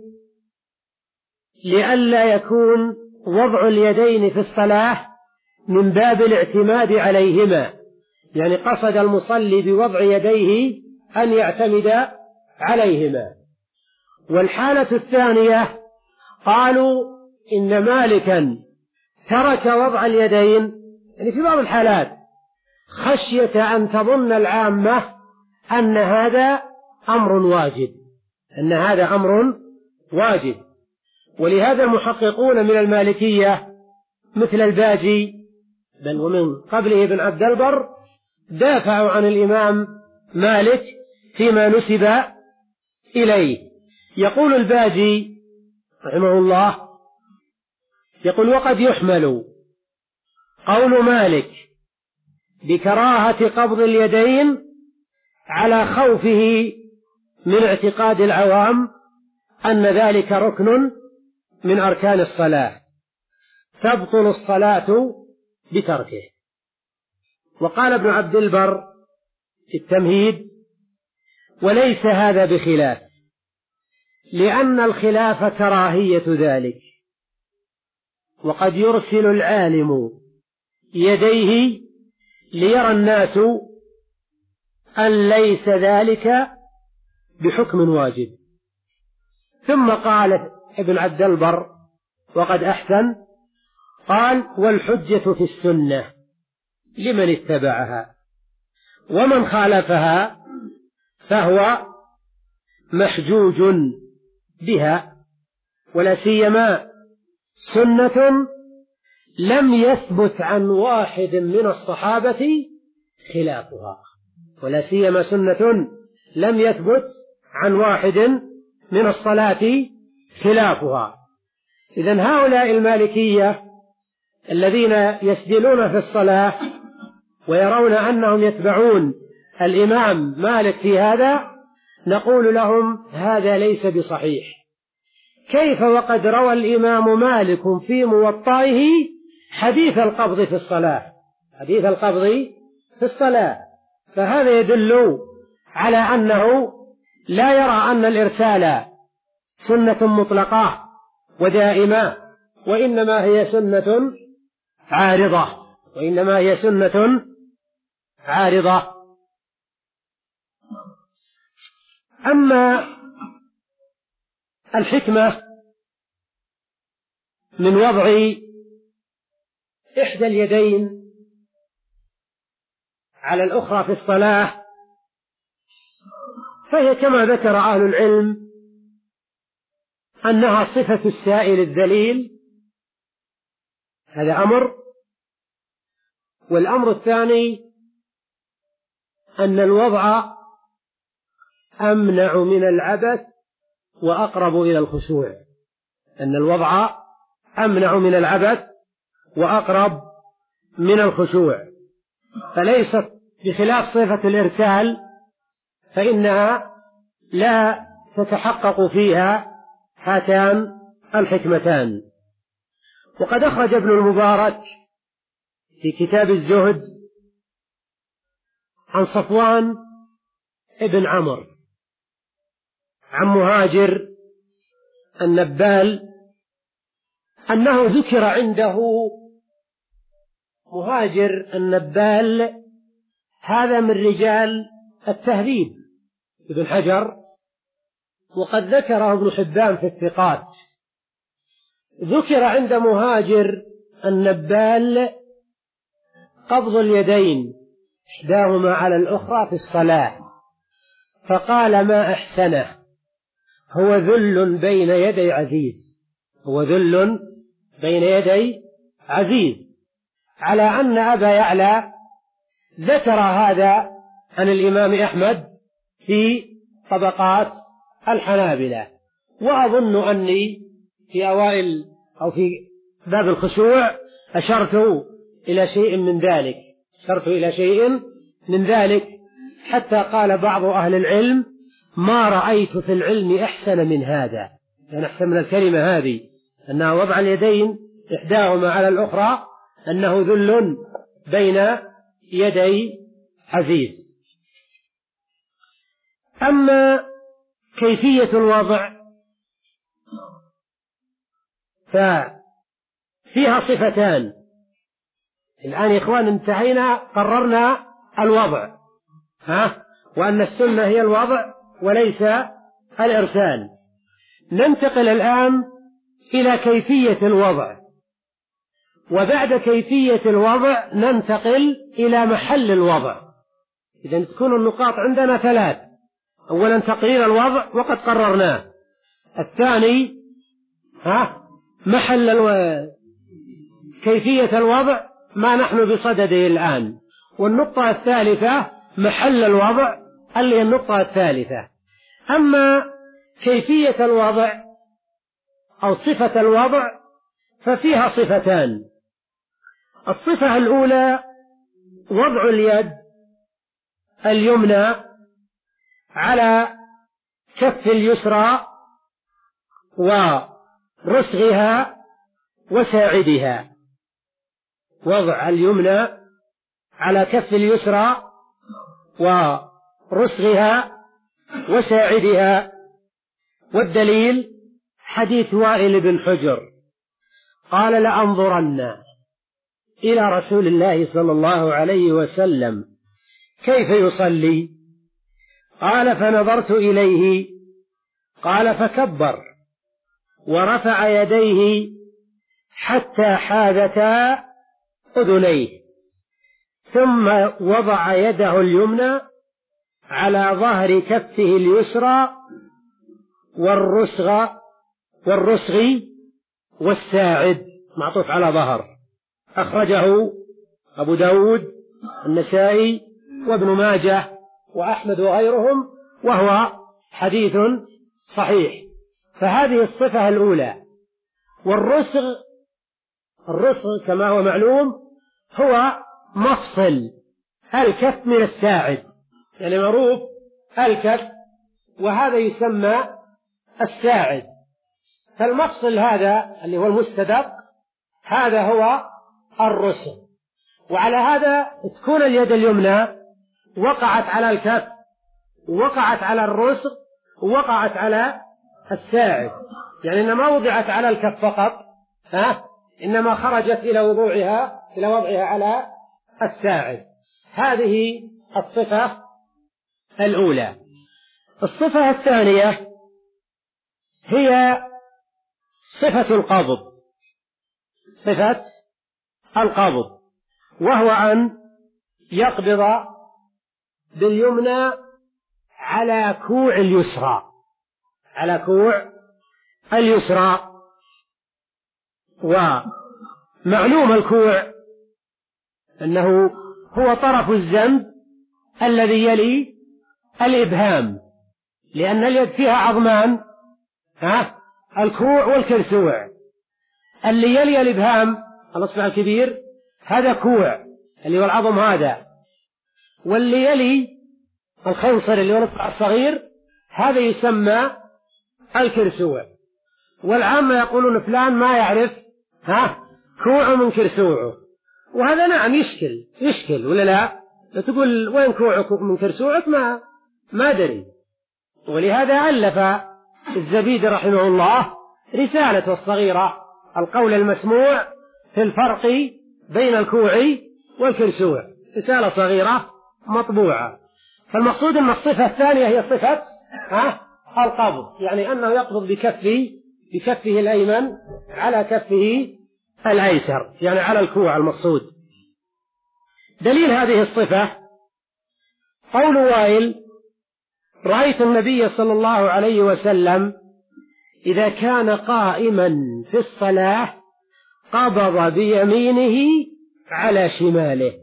Speaker 1: لئلا يكون وضع اليدين في الصلاة من باب الاعتماد عليهما، يعني قصد المصلي بوضع يديه أن يعتمد عليهما. والحالة الثانية قالوا إن مالكا ترك وضع اليدين يعني في بعض الحالات خشية أن تظن العامة أن هذا أمر واجب أن هذا أمر واجب ولهذا المحققون من المالكية مثل الباجي بل ومن قبله ابن عبد البر دافعوا عن الإمام مالك فيما نسب إليه. يقول الباجي رحمه الله يقول: وقد يحمل قول مالك بكراهة قبض اليدين على خوفه من اعتقاد العوام أن ذلك ركن من أركان الصلاة تبطل الصلاة بتركه. وقال ابن عبد البر في التمهيد: وليس هذا بخلاف، لأن الخلاف كراهية ذلك، وقد يرسل العالم يديه ليرى الناس أن ليس ذلك بحكم واجب. ثم قال ابن عبد البر وقد أحسن، قال: والحجة في السنة لمن اتبعها، ومن خالفها فهو محجوج بها، ولا سيما سنة لم يثبت عن واحد من الصحابة خلافها، ولا سيما سنة لم يثبت عن واحد من الصلاة خلافها. إذن هؤلاء المالكية الذين يسدلون في الصلاة ويرون أنهم يتبعون الإمام مالك في هذا، نقول لهم: هذا ليس بصحيح. كيف وقد روى الإمام مالك في موطئه حديث القبض في الصلاة، حديث القبض في الصلاة، فهذا يدل على أنه لا يرى أن الإرسال سنة مطلقة ودائمة، وإنما هي سنة عارضة، وإنما هي سنة عارضة. أما الحكمة من وضع إحدى اليدين على الأخرى في الصلاة، فهي كما ذكر أهل العلم أنها صفة السائل الذليل، هذا أمر. والأمر الثاني أن الوضع أمنع من العبث وأقرب إلى الخشوع، أن الوضع أمنع من العبث وأقرب من الخشوع، فليست بخلاف صفة الإرسال، فإنها لا تتحقق فيها هاتان الحكمتان. وقد أخرج ابن المبارك في كتاب الزهد عن صفوان ابن عمرو عن مهاجر النبال أنه ذكر عنده مهاجر النبال هذا من رجال التهذيب ابن حجر، وقد ذكره ابن حبان في الثقات. ذكر عند مهاجر النبال قبض اليدين إحداهما على الأخرى في الصلاة، فقال: ما أحسنه، هو ذل بين يدي عزيز، هو ذل بين يدي عزيز، على أن أبا يعلى ذكر هذا عن الإمام أحمد في طبقات الحنابلة. وأظن أني في أوائل أو في باب الخشوع أشرت إلى شيء من ذلك، أشرت إلى شيء من ذلك حتى قال بعض أهل العلم: ما رأيت في العلم أحسن من هذا، يعني أحسن من الكلمة هذه، أنها وضع اليدين إحداهما على الأخرى أنه ذل بين يدي عزيز. أما كيفية الوضع ففيها صفتان. الآن يا إخوان انتهينا، قررنا الوضع، ها، وأن السنة هي الوضع وليس الإرسال. ننتقل الآن إلى كيفية الوضع، وبعد كيفية الوضع ننتقل إلى محل الوضع. إذن تكون النقاط عندنا ثلاث: أولا تقرير الوضع وقد قررناه، الثاني ها محل الو... كيفية الوضع ما نحن بصدده الآن. والنقطة الثالثة محل الوضع اللي هي النقطة الثالثة. أما كيفية الوضع أو صفة الوضع ففيها صفتان. الصفة الأولى وضع اليد اليمنى على كف اليسرى ورسغها وساعدها. وضع اليمنى على كف اليسرى ورسغها وساعدها. والدليل حديث وائل بن حجر قال لأنظرن إلى رسول الله صلى الله عليه وسلم كيف يصلي؟ قال فنظرت إليه قال فكبر ورفع يديه حتى حاذتا أذنيه، ثم وضع يده اليمنى على ظهر كفه اليسرى والرسغ والرسغ والساعد معطوف على ظهر. أخرجه أبو داود النسائي وابن ماجه وأحمد وغيرهم، وهو حديث صحيح. فهذه الصفة الأولى. والرسغ الرسغ كما هو معلوم هو مفصل الكف من الساعد، يعني معروف الكف، وهذا يسمى الساعد. فالمفصل هذا اللي هو المستدق هذا هو الرسغ. وعلى هذا تكون اليد اليمنى وقعت على الكف ووقعت على الرسغ ووقعت على الساعد، يعني إنما وضعت على الكف فقط، ها إنما خرجت إلى وضوعها إلى وضعها على الساعد. هذه الصفة الأولى. الصفة الثانية هي صفة القبض. صفة القبض وهو أن يقبض باليمنى على كوع اليسرى على كوع اليسرى. ومعلوم الكوع أنه هو طرف الجنب الذي يلي الإبهام، لأن اليد فيها عظمان، ها الكوع والكرسوع. اللي يلي الإبهام الأصبع الكبير هذا كوع اللي هو العظم هذا، واللي يلي الخنصر اللي هو الأصبع الصغير هذا يسمى الكرسوع. والعامة يقولون فلان ما يعرف ها كوعه من كرسوعه، وهذا نعم يشكل يشكل ولا لا؟ لا تقول وين كوعك من كرسوعك ما ما دري. ولهذا ألف الزبيدي رحمه الله رسالة الصغيرة القول المسموع في الفرق بين الكوع والكرسوع، رسالة صغيرة مطبوعة. فالمقصود أن الصفة الثانية هي صفة ها القبض، يعني أنه يقبض بكفه بكفه الأيمن على كفه الأيسر، يعني على الكوع المقصود. دليل هذه الصفة قول وائل رأيت النبي صلى الله عليه وسلم إذا كان قائما في الصلاة قبض بيمينه على شماله.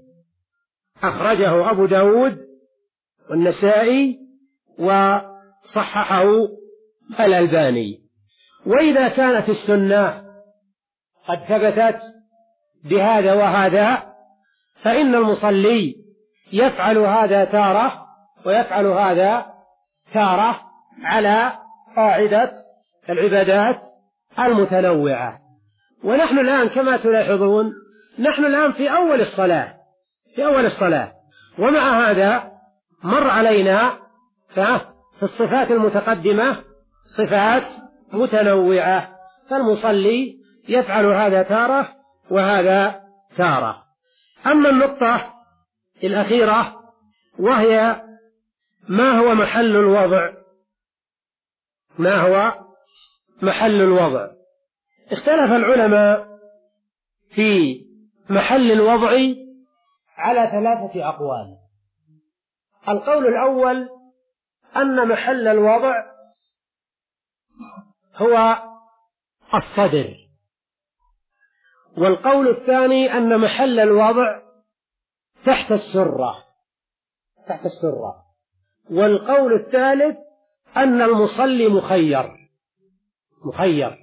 Speaker 1: أخرجه أبو داود والنسائي وصححه الألباني. وإذا كانت السنة قد ثبتت بهذا وهذا فإن المصلي يفعل هذا تارة ويفعل هذا تارة على قاعدة العبادات المتنوعة. ونحن الآن كما تلاحظون نحن الآن في أول الصلاة في أول الصلاة ومع هذا مر علينا في الصفات المتقدمة صفات متنوعة، فالمصلي يفعل هذا تارة وهذا تارة. أما النقطة الأخيرة وهي ما هو محل الوضع ما هو محل الوضع اختلف العلماء في محل الوضع على ثلاثة أقوال. القول الأول أن محل الوضع هو الصدر، والقول الثاني أن محل الوضع تحت السرة تحت السرة والقول الثالث أن المصلي مخير مخير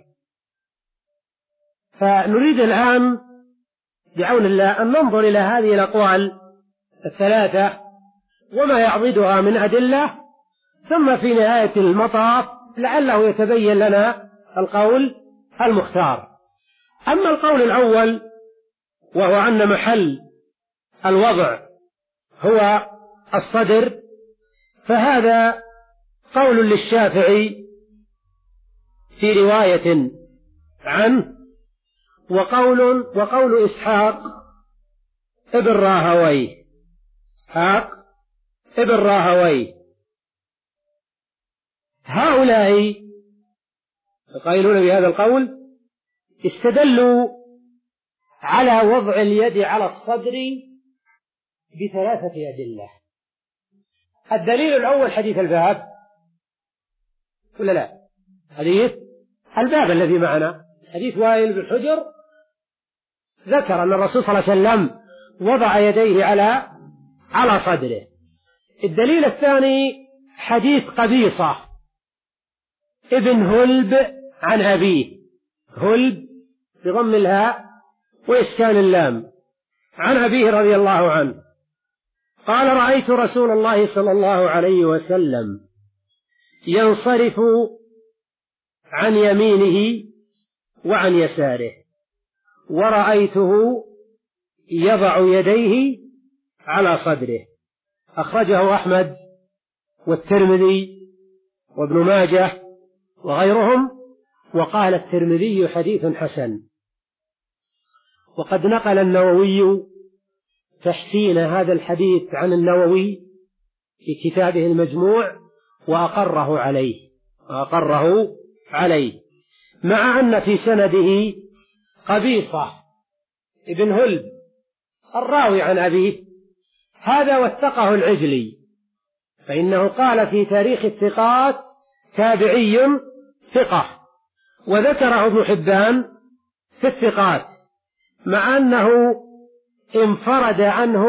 Speaker 1: فنريد الآن بعون الله أن ننظر إلى هذه الأقوال الثلاثة وما يعضدها من أدلة، ثم في نهاية المطاف لعله يتبين لنا القول المختار. أما القول الأول وهو أن محل الوضع هو الصدر فهذا قول للشافعي في رواية عنه، وقول وقول إسحاق ابن راهويه إسحاق ابن راهويه هؤلاء القائلون بهذا القول استدلوا على وضع اليد على الصدر بثلاثة أدلة. الدليل الأول حديث الباب ولا لا؟ حديث الباب الذي معنا، حديث وائل بن حجر ذكر أن الرسول صلى الله عليه وسلم وضع يديه على على صدره. الدليل الثاني حديث قبيصة ابن هلب عن أبيه، هلب بضم الهاء وإسكان اللام، عن أبيه رضي الله عنه قال: رأيت رسول الله صلى الله عليه وسلم ينصرف عن يمينه وعن يساره، ورأيته يضع يديه على صدره. أخرجه أحمد والترمذي وابن ماجه وغيرهم، وقال الترمذي حديث حسن. وقد نقل النووي تحسين هذا الحديث عن النووي في كتابه المجموع وأقره عليه وأقره عليه مع أن في سنده قبيصة ابن هلب الراوي عن أبيه، هذا وثقه العجلي، فإنه قال في تاريخ الثقات تابعي ثقة، وذكره ابن حبان في الثقات، مع أنه انفرد عنه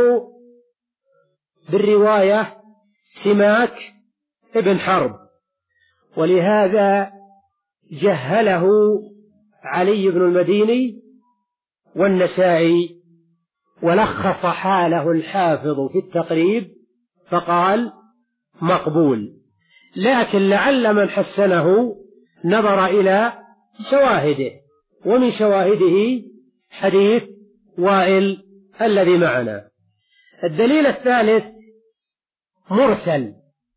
Speaker 1: بالرواية سماك ابن حرب، ولهذا جهله علي بن المديني والنسائي، ولخص حاله الحافظ في التقريب فقال مقبول، لكن لعل من حسنه نظر إلى شواهده، ومن شواهده حديث وائل الذي معنا. الدليل الثالث مرسل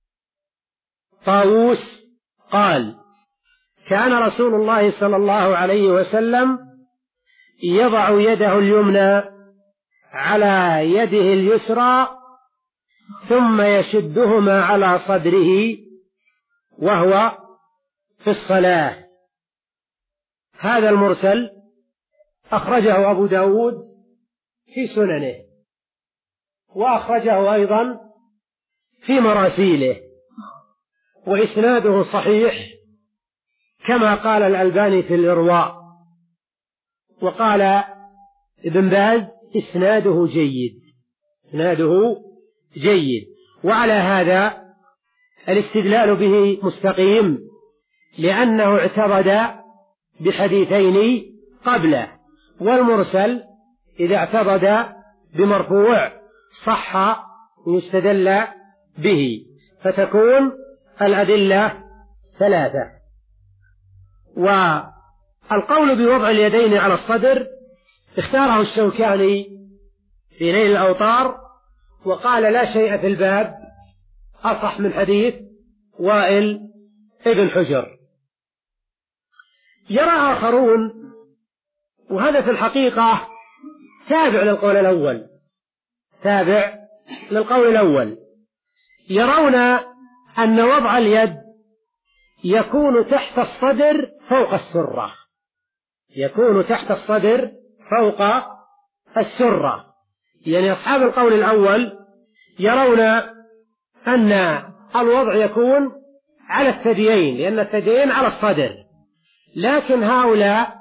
Speaker 1: طاووس قال: كان رسول الله صلى الله عليه وسلم يضع يده اليمنى على يده اليسرى ثم يشدهما على صدره وهو في الصلاة. هذا المرسل أخرجه أبو داود في سننه، وأخرجه أيضا في مراسيله، وإسناده صحيح كما قال الألباني في الإرواء، وقال ابن باز إسناده جيد إسناده جيد. وعلى هذا الاستدلال به مستقيم، لأنه اعترض بحديثين قبله، والمرسل إذا اعترض بمرفوع صح يستدل به، فتكون الأدلة ثلاثة. والقول بوضع اليدين على الصدر اختاره الشوكاني في نيل الأوطار، وقال لا شيء في الباب أصح من حديث وائل ابن حجر. يرى آخرون، وهذا في الحقيقة تابع للقول الأول تابع للقول الأول يرون أن وضع اليد يكون تحت الصدر فوق السرة يكون تحت الصدر فوق السرة يعني أصحاب القول الأول يرون أن الوضع يكون على الثديين، لأن الثديين على الصدر، لكن هؤلاء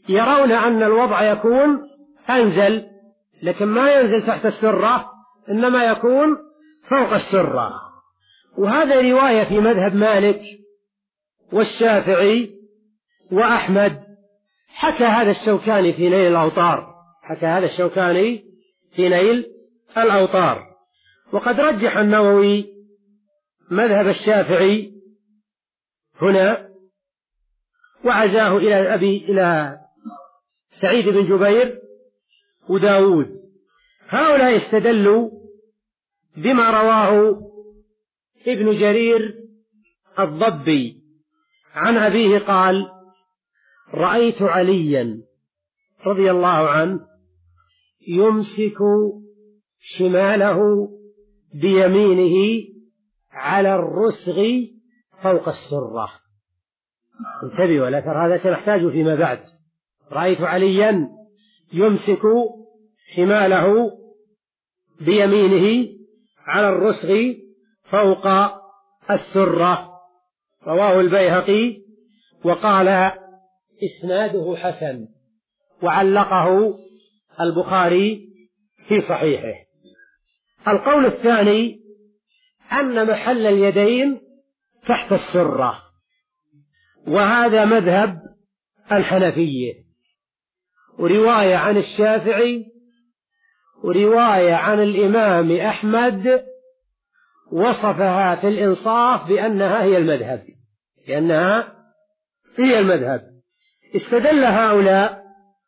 Speaker 1: يرون أن الوضع يكون أنزل، لكن ما ينزل تحت السرة، إنما يكون فوق السرة. وهذا رواية في مذهب مالك والشافعي وأحمد. حكى هذا الشوكاني في نيل الأوطار حكى هذا الشوكاني في نيل الأوطار وقد رجح النووي مذهب الشافعي هنا، وعزاه إلى أبي إلى سعيد بن جبير وداود. هؤلاء استدلوا بما رواه ابن جرير الضبي عن أبيه قال: رأيت عليا رضي الله عنه يمسك شماله بيمينه على الرسغ فوق السرة. انتبهوا، الأثر هذا سنحتاجه فيما بعد. رأيت عليا يمسك شماله بيمينه على الرسغ فوق السرة، رواه البيهقي وقال إسناده حسن، وعلقه البخاري في صحيحه. القول الثاني أن محل اليدين تحت السرة، وهذا مذهب الحنفية، ورواية عن الشافعي، ورواية عن الإمام أحمد وصفها في الإنصاف بأنها هي المذهب لأنها هي المذهب. استدل هؤلاء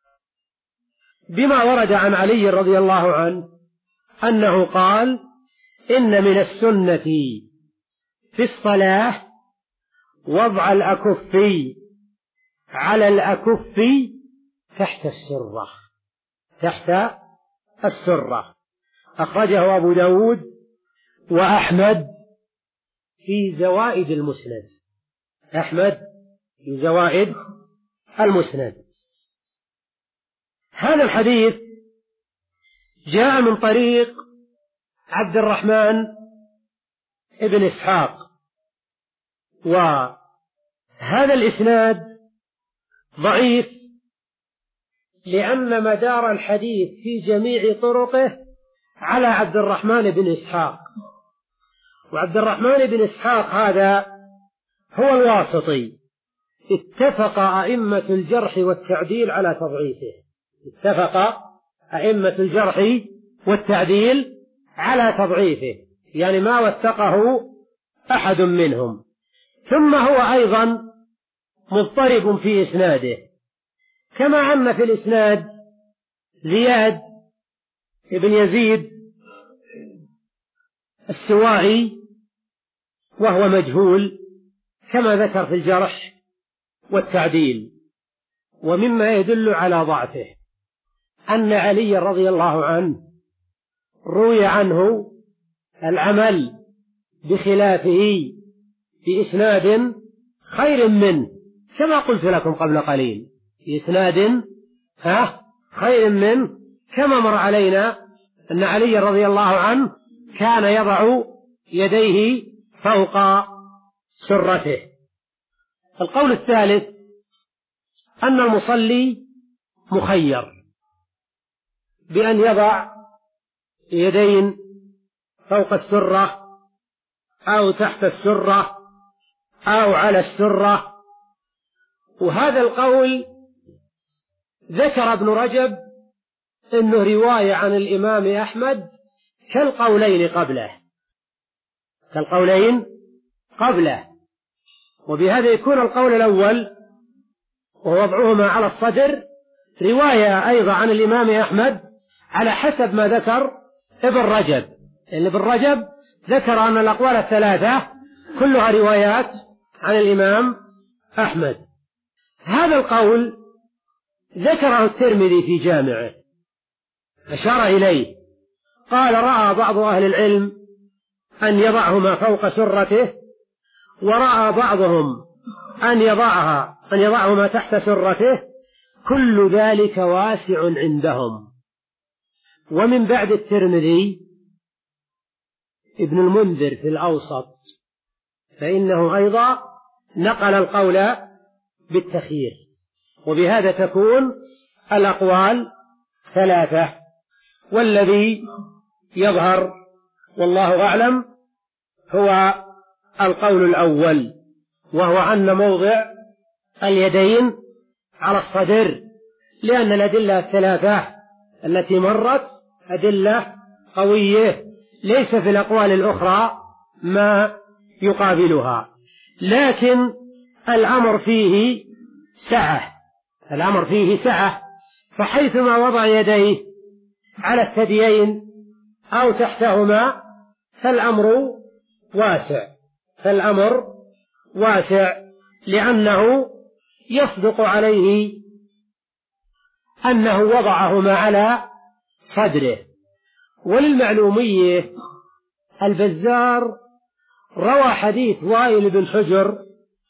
Speaker 1: بما ورد عن علي رضي الله عنه أنه قال: إن من السنة في الصلاة وضع الأكف على الأكف تحت السرة تحت السرة. أخرجه أبو داود وأحمد في زوائد المسند أحمد في زوائد المسند. هذا الحديث جاء من طريق عبد الرحمن ابن إسحاق، وهذا الإسناد ضعيف لأن مدار الحديث في جميع طرقه على عبد الرحمن بن إسحاق، وعبد الرحمن بن إسحاق هذا هو الواسطي. اتفق أئمة الجرح والتعديل على تضعيفه اتفق أئمة الجرح والتعديل على تضعيفه، يعني ما وثقه أحد منهم. ثم هو أيضا مضطرب في إسناده، كما أن في الإسناد زياد ابن يزيد السواعي وهو مجهول كما ذكر في الجرح والتعديل. ومما يدل على ضعفه أن علي رضي الله عنه روي عنه العمل بخلافه بإسناد خير منه، كما قلت لكم قبل قليل، بإسناد ها خير منه، كما مر علينا أن علي رضي الله عنه كان يضع يديه فوق سرته. القول الثالث أن المصلي مخير بأن يضع يدين فوق السرة أو تحت السرة أو على السرة. وهذا القول ذكر ابن رجب إنه رواية عن الإمام أحمد كالقولين قبله كالقولين قبله وبهذا يكون القول الأول ووضعهما على الصدر رواية أيضا عن الإمام أحمد على حسب ما ذكر ابن رجب، لأن ابن رجب ذكر أن الأقوال الثلاثة كلها روايات عن الإمام أحمد. هذا القول ذكره الترمذي في جامعه، أشار إليه، قال: رأى بعض أهل العلم أن يضعهما فوق سرته، ورأى بعضهم أن يضعها أن يضعهما تحت سرته، كل ذلك واسع عندهم. ومن بعد الترمذي ابن المنذر في الأوسط، فإنه أيضا نقل القول بالتخيير، وبهذا تكون الأقوال ثلاثة. والذي يظهر والله أعلم هو القول الأول، وهو أن موضع اليدين على الصدر، لأن الأدلة الثلاثة التي مرت أدلة قوية، ليس في الأقوال الأخرى ما يقابلها، لكن الأمر فيه سعة، الأمر فيه سعة، فحيثما وضع يديه على الثديين أو تحتهما فالأمر واسع، فالأمر واسع لأنه يصدق عليه أنه وضعهما على صدره. وللمعلومية البزار روى حديث وائل بن حجر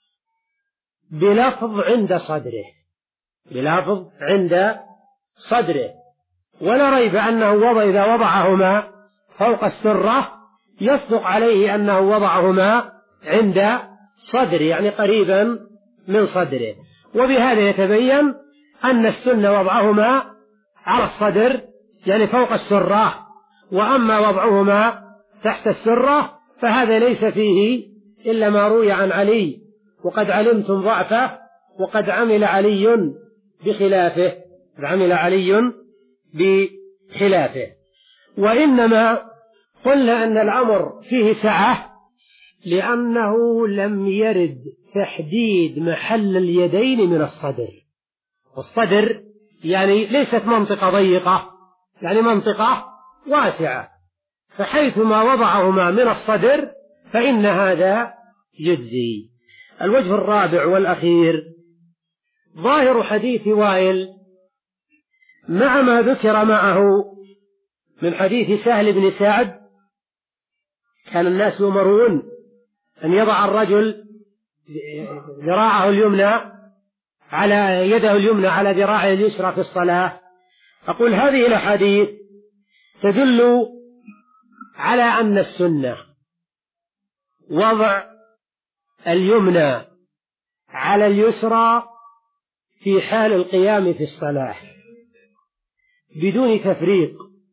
Speaker 1: بلفظ عند صدره، بلفظ عند صدره، ولا ريب أنه وضع إذا وضعهما فوق السرة يصدق عليه أنه وضعهما عند صدره، يعني قريبا من صدره. وبهذا يتبين أن السنة وضعهما على الصدر يعني فوق السرة، وأما وضعهما تحت السرة فهذا ليس فيه إلا ما روي عن علي، وقد علمتم ضعفه، وقد عمل علي بخلافه، عمل علي بخلافه. وإنما قلنا أن الأمر فيه سعة لأنه لم يرد تحديد محل اليدين من الصدر، والصدر يعني ليست منطقة ضيقة، يعني منطقة واسعة، فحيثما وضعهما من الصدر فإن هذا يجزي. الوجه الرابع والأخير ظاهر حديث وائل مع ما ذكر معه من حديث سهل بن سعد، كان الناس يؤمرون أن يضع الرجل ذراعه اليمنى على يده اليمنى على ذراعه اليسرى في الصلاة. أقول هذه الأحاديث تدل على أن السنة وضع اليمنى على اليسرى في حال القيام في الصلاة بدون تفريق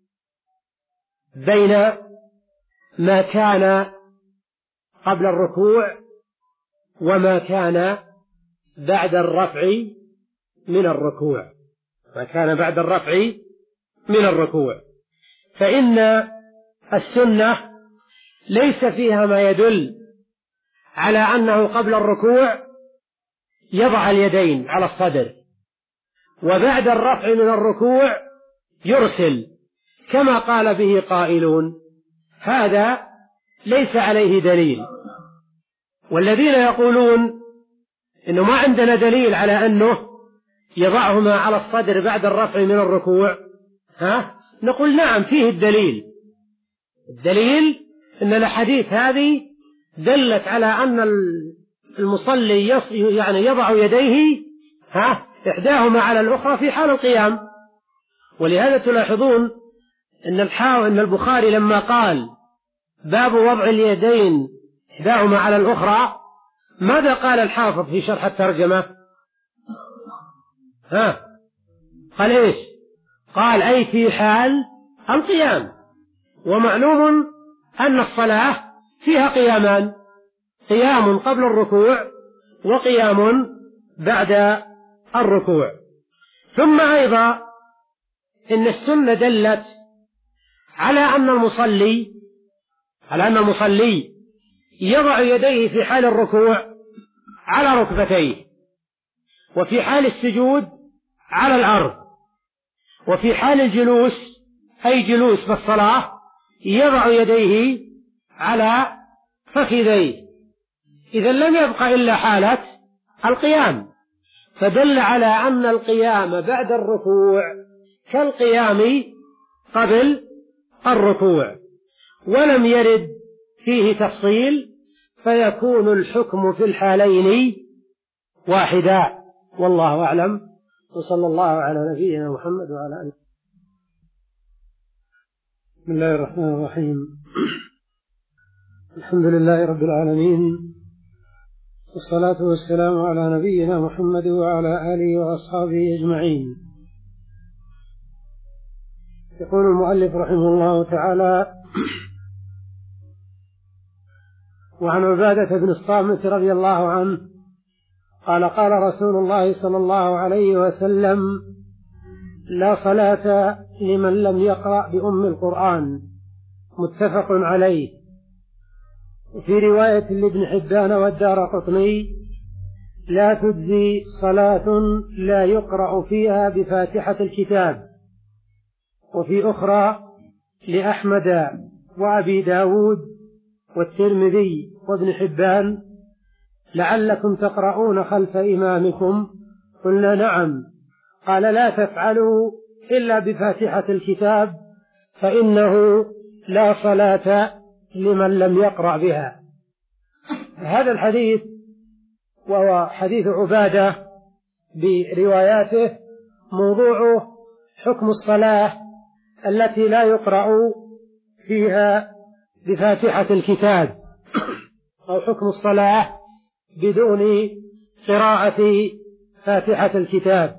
Speaker 1: بين ما كان قبل الركوع وما كان بعد الرفع من الركوع، ما كان بعد الرفع من الركوع، فإن السنة ليس فيها ما يدل على أنه قبل الركوع يضع اليدين على الصدر، وبعد الرفع من الركوع يرسل كما قال به قائلون، هذا ليس عليه دليل. والذين يقولون إنه ما عندنا دليل على أنه يضعهما على الصدر بعد الرفع من الركوع، ها؟ نقول نعم فيه الدليل، الدليل أن الأحاديث هذه دلت على أن المصلي يعني يضع يديه ها إحداهما على الأخرى في حال القيام. ولهذا تلاحظون أن الحاوي أن البخاري لما قال باب وضع اليدين إحداهما على الأخرى، ماذا قال الحافظ في شرح الترجمة؟ ها قال إيش؟ قال أي في حال القيام. ومعلوم أن الصلاة فيها قيامان، قيام قبل الركوع وقيام بعد الركوع. ثم أيضا إن السنة دلت على أن المصلي على أن المصلي يضع يديه في حال الركوع على ركبتيه، وفي حال السجود على الأرض، وفي حال الجلوس أي جلوس بالصلاة يضع يديه على فخذيه. إذا لم يبق إلا حالة القيام، فدل على أن القيام بعد الركوع كالقيام قبل الركوع، ولم يرد فيه تفصيل، فيكون الحكم في الحالين واحدا، والله أعلم. وصلى الله على نبينا محمد وعلى آله. بسم الله الرحمن الرحيم. الحمد لله رب العالمين،
Speaker 2: والصلاة والسلام على نبينا محمد وعلى آله وأصحابه أجمعين. يقول المؤلف رحمه الله تعالى: وعن عبادة بن الصامت رضي الله عنه قال: قال رسول الله صلى الله عليه وسلم: لا صلاة لمن لم يقرأ بأم القرآن. متفق عليه. وفي رواية لابن حبان والدارقطني: لا تجزي صلاة لا يقرأ فيها بفاتحة الكتاب. وفي أخرى لأحمد وأبي داود والترمذي وابن حبان: لعلكم تقرؤون خلف إمامكم. قلنا: نعم. قال: لا تفعلوا إلا بفاتحة الكتاب فإنه لا صلاة لمن لم يقرأ بها. هذا الحديث وهو حديث عبادة برواياته موضوعه حكم الصلاة التي لا يقرأ فيها بفاتحة الكتاب، أو حكم الصلاة بدون قراءة فاتحة الكتاب.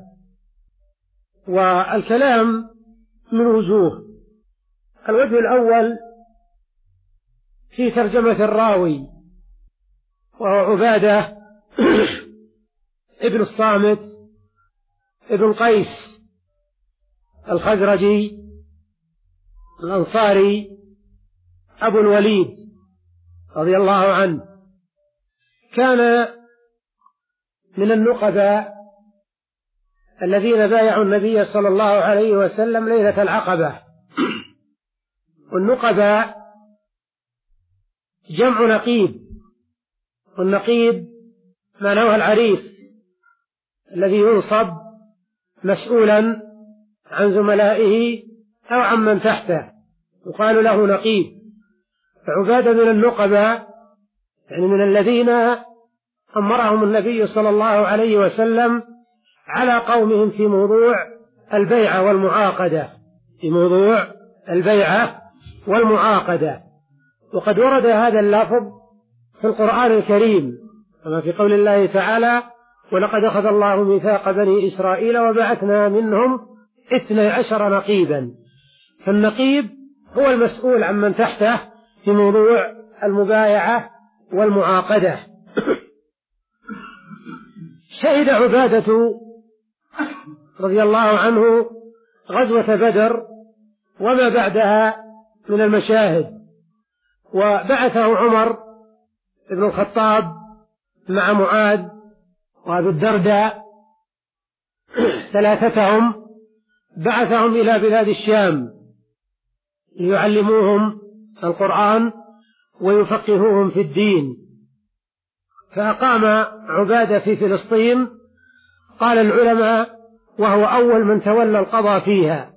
Speaker 2: والكلام من وجوه. الوجه الأول في ترجمة الراوي، وهو عبادة ابن الصامت ابن قيس الخزرجي الأنصاري أبو الوليد رضي الله عنه. كان من النقباء الذين بايعوا النبي صلى الله عليه وسلم ليلة العقبة. والنقباء جمع نقيب، والنقيب معناه العريف الذي ينصب مسؤولا عن زملائه أو عن من تحته، يقال له نقيب. فعبادة من النقباء، يعني من الذين أمرهم النبي صلى الله عليه وسلم على قومهم في موضوع البيعة والمعاقدة في موضوع البيعة والمعاقدة. وقد ورد هذا اللفظ في القرآن الكريم، كما في قول الله تعالى: ولقد أخذ الله ميثاق بني إسرائيل وبعثنا منهم اثني عشر نقيبا. فالنقيب هو المسؤول عن من تحته في موضوع المبايعة والمعاقدة. شهد عبادة رضي الله عنه غزوة بدر وما بعدها من المشاهد، وبعثه عمر بن الخطاب مع معاذ وأبي الدرداء ثلاثتهم، بعثهم إلى بلاد الشام ليعلموهم القرآن ويفقهوهم في الدين. فأقام عبادة في فلسطين، قال العلماء وهو أول من تولى القضاء فيها.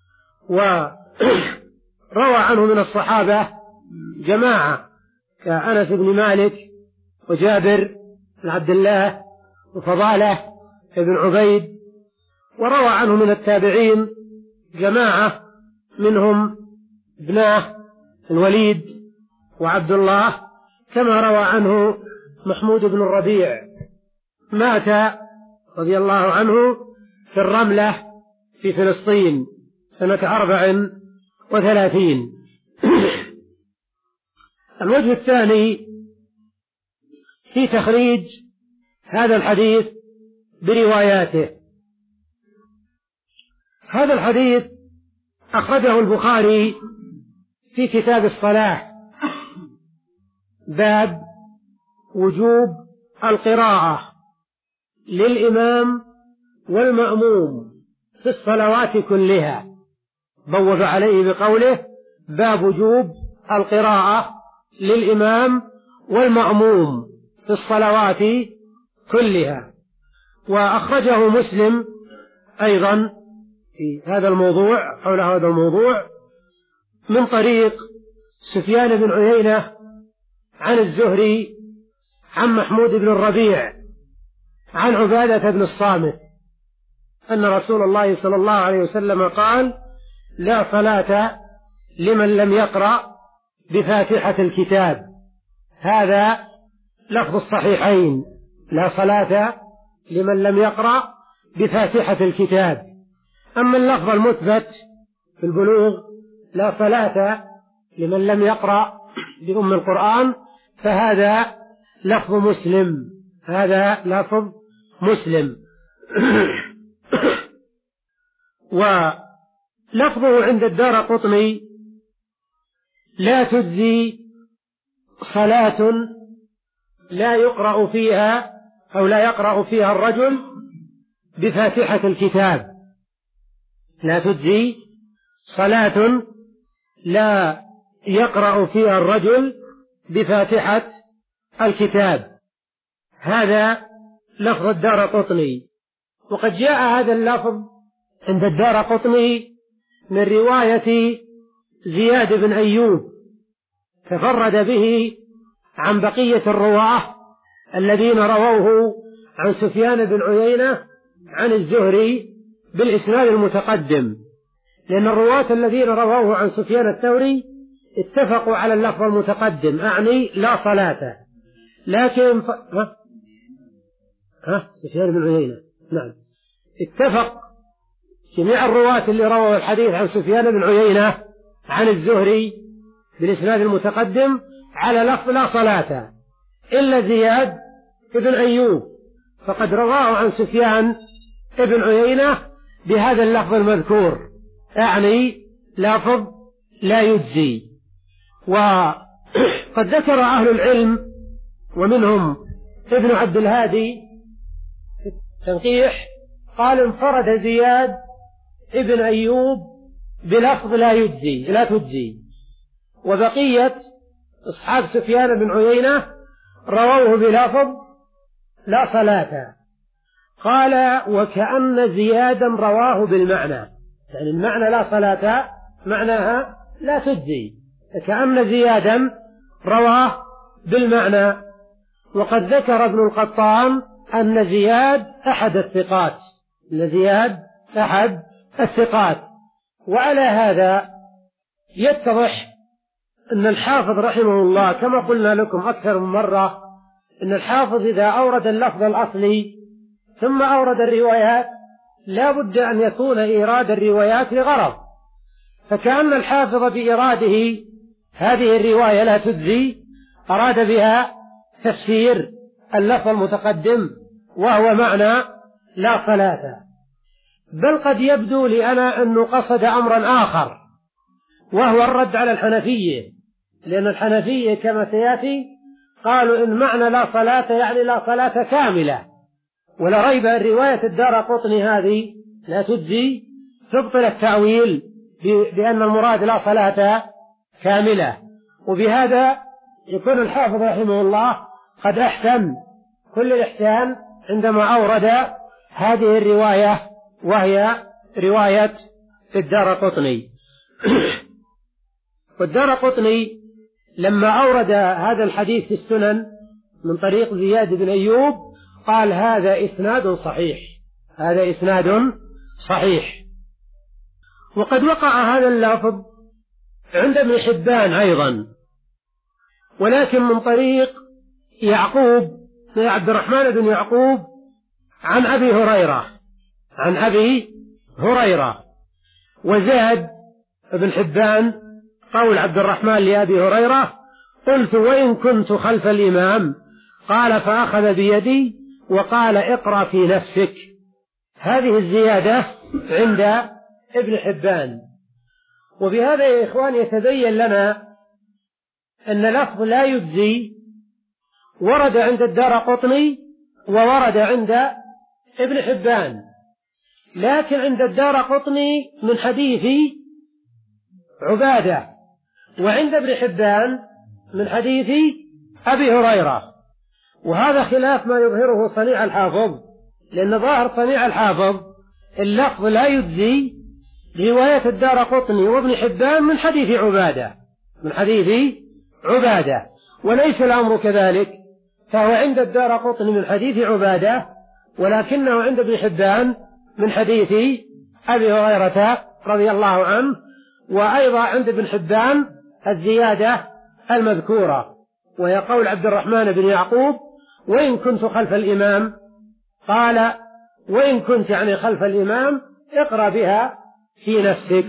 Speaker 2: وروى عنه من الصحابة جماعة كأنس بن مالك وجابر بن عبد الله وفضالة بن عبيد، وروى عنه من التابعين جماعة منهم ابناه الوليد وعبد الله، كما روى عنه محمود بن الربيع. مات رضي الله عنه في الرملة في فلسطين سنة أربع وثلاثين. الوجه الثاني في تخريج هذا الحديث برواياته. هذا الحديث أخرجه البخاري في كتاب الصلاة، باب وجوب القراءة للإمام والمأموم في الصلوات كلها، بوب عليه بقوله: باب وجوب القراءة للإمام والمأموم في الصلوات كلها. وأخرجه مسلم أيضا في هذا الموضوع، حول هذا الموضوع، من طريق سفيان بن عيينة عن الزهري عن محمود بن الربيع عن عبادة بن الصامت أن رسول الله صلى الله عليه وسلم قال: لا صلاة لمن لم يقرأ بفاتحة الكتاب. هذا لفظ الصحيحين: لا صلاة لمن لم يقرأ بفاتحة الكتاب. أما اللفظ المثبت في البلوغ: لا صلاة لمن لم يقرأ بأم القرآن، فهذا لفظ مسلم، هذا لفظ مسلم. ولفظه عند الدارقطني: لا تجزي صلاة لا يقرأ فيها أو لا يقرأ فيها الرجل بفاتحة الكتاب. لا تجزي صلاة لا يقرأ فيها الرجل بفاتحة الكتاب. هذا لفظ الدارقطني. وقد جاء هذا اللفظ عند الدارقطني من رواية زياد بن أيوب، تفرد به عن بقية الرواة الذين رووه عن سفيان بن عيينة عن الزهري بالإسناد المتقدم، لأن الرواة الذين رووه عن سفيان الثوري اتفقوا على اللفظ المتقدم، أعني لا صلاة. لكن ف... ها؟ ها؟ سفيان بن عيينة، نعم، اتفق جميع الرواة اللي رووا الحديث عن سفيان بن عيينة عن الزهري بالإسناد المتقدم على لفظ لا صلاة، إلا زياد بن أيوب فقد رواه عن سفيان بن عيينة بهذا اللفظ المذكور، أعني لفظ لا يجزي. وقد ذكر أهل العلم ومنهم ابن عبد الهادي تنقيح قال: انفرد زياد ابن أيوب بلفظ لا يجزي لا تجزي، وبقية أصحاب سفيان بن عيينة رووه بلفظ لا صلاة. قال: وكأن زيادا رواه بالمعنى، يعني المعنى لا صلاة معناها لا تجزي، كأن زيادا رواه بالمعنى. وقد ذكر ابن القطان أن زياد أحد الثقات، أن زياد أحد الثقات. وعلى هذا يتضح أن الحافظ رحمه الله كما قلنا لكم أكثر من مرة، أن الحافظ إذا أورد اللفظ الأصلي ثم أورد الروايات لا بد أن يكون إيراد الروايات لغرض، فكأن الحافظ بإراده هذه الرواية لا تجزي أراد بها تفسير اللفظ المتقدم وهو معنى لا صلاة. بل قد يبدو لأنا أنه قصد أمرا آخر وهو الرد على الحنفية، لأن الحنفية كما سيأتي قالوا إن معنى لا صلاة يعني لا صلاة كاملة، ولا ريب أن رواية الدارقطني هذه لا تجزي تبطل التأويل بأن المراد لا صلاة كاملة. وبهذا يكون الحافظ رحمه الله قد أحسن كل الإحسان عندما أورد هذه الرواية وهي رواية الدارقطني. والدارقطني لما أورد هذا الحديث في السنن من طريق زياد بن أيوب قال: هذا إسناد صحيح، هذا إسناد صحيح. وقد وقع هذا اللفظ عند ابن حبان أيضا، ولكن من طريق يعقوب عبد الرحمن بن يعقوب عن أبي هريرة عن أبي هريرة. وزاد ابن حبان قول عبد الرحمن لأبي هريرة: قلت وإن كنت خلف الإمام، قال فأخذ بيدي وقال: اقرأ في نفسك. هذه الزيادة عند ابن حبان. وبهذا يا إخوان يتبين لنا أن لفظ لا يجزي ورد عند الدارقطني وورد عند ابن حبان، لكن عند الدارقطني من حديث عبادة، وعند ابن حبان من حديث أبي هريرة. وهذا خلاف ما يظهره صنيع الحافظ، لأن ظاهر صنيع الحافظ اللفظ لا يجزي رواية الدارقطني وابن حبان من حديث عبادة من حديث عبادة وليس الأمر كذلك، فهو عند الدارقطني من حديث عبادة، ولكنه عند ابن حبان من حديث أبي هريرة رضي الله عنه. وأيضا عند ابن حبان الزيادة المذكورة. وهي قول عبد الرحمن بن يعقوب: وإن كنت خلف الإمام. قال: وإن كنت يعني خلف الإمام اقرأ بها في نفسك.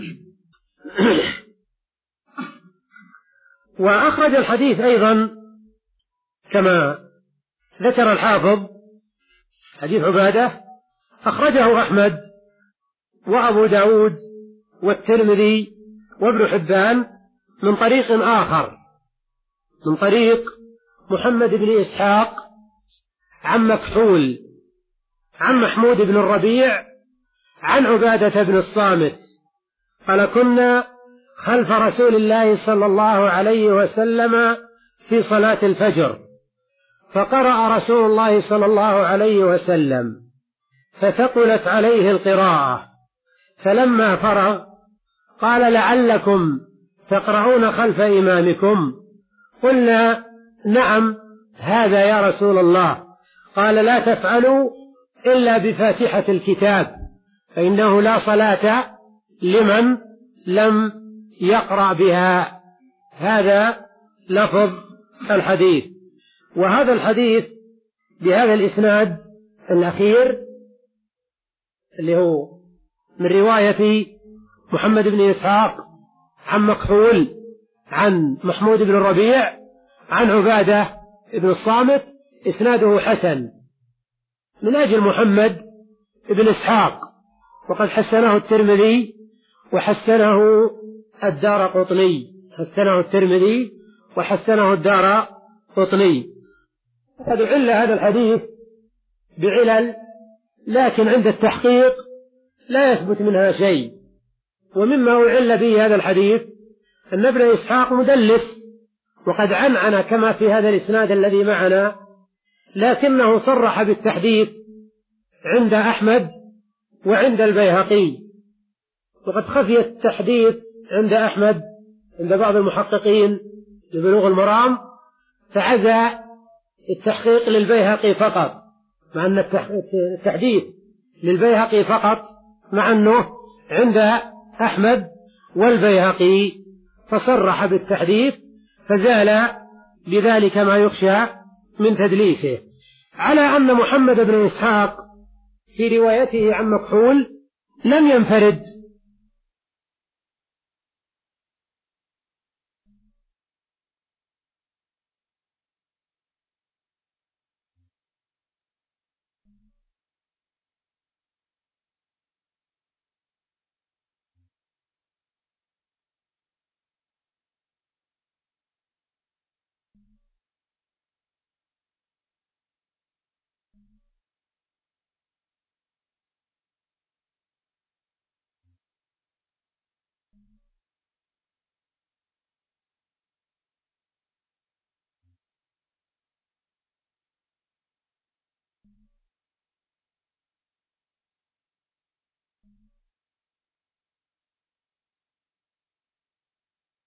Speaker 2: وأخرج الحديث أيضا كما ذكر الحافظ حديث عبادة، أخرجه أحمد وأبو داود والترمذي وابن حبان من طريق آخر، من طريق محمد بن إسحاق عن مكحول عن محمود بن الربيع عن عبادة بن الصامت قال: كنا خلف رسول الله صلى الله عليه وسلم في صلاة الفجر، فقرأ رسول الله صلى الله عليه وسلم فثقلت عليه القراءة، فلما فرغ قال: لعلكم تقرؤون خلف إمامكم؟ قلنا: نعم هذا يا رسول الله. قال: لا تفعلوا إلا بفاتحة الكتاب، فإنه لا صلاة لمن لم يقرأ بها. هذا لفظ الحديث. وهذا الحديث بهذا الإسناد الأخير اللي هو من رواية محمد بن إسحاق عن مكحول عن محمود بن الربيع عن عبادة بن الصامت إسناده حسن من أجل محمد بن إسحاق، وقد حسنه الترمذي وحسنه الدارقطني، حسنه الترمذي وحسنه الدارقطني. قد عل هذا الحديث بعلل، لكن عند التحقيق لا يثبت منها شيء. ومما أعل به هذا الحديث أن ابن إسحاق مدلس، وقد عنعن كما في هذا الإسناد الذي معنا، لكنه صرح بالتحديث عند أحمد وعند البيهقي، وقد خفي التحديث عند أحمد عند بعض المحققين لبلوغ المرام، فعزى التحقيق للبيهقي فقط، مع أن التحديث للبيهقي فقط، مع أنه عند أحمد والبيهقي، فصرح بالتحديث فزال بذلك ما يخشى من تدليسه. على أن محمد بن إسحاق في روايته عن مكحول لم ينفرد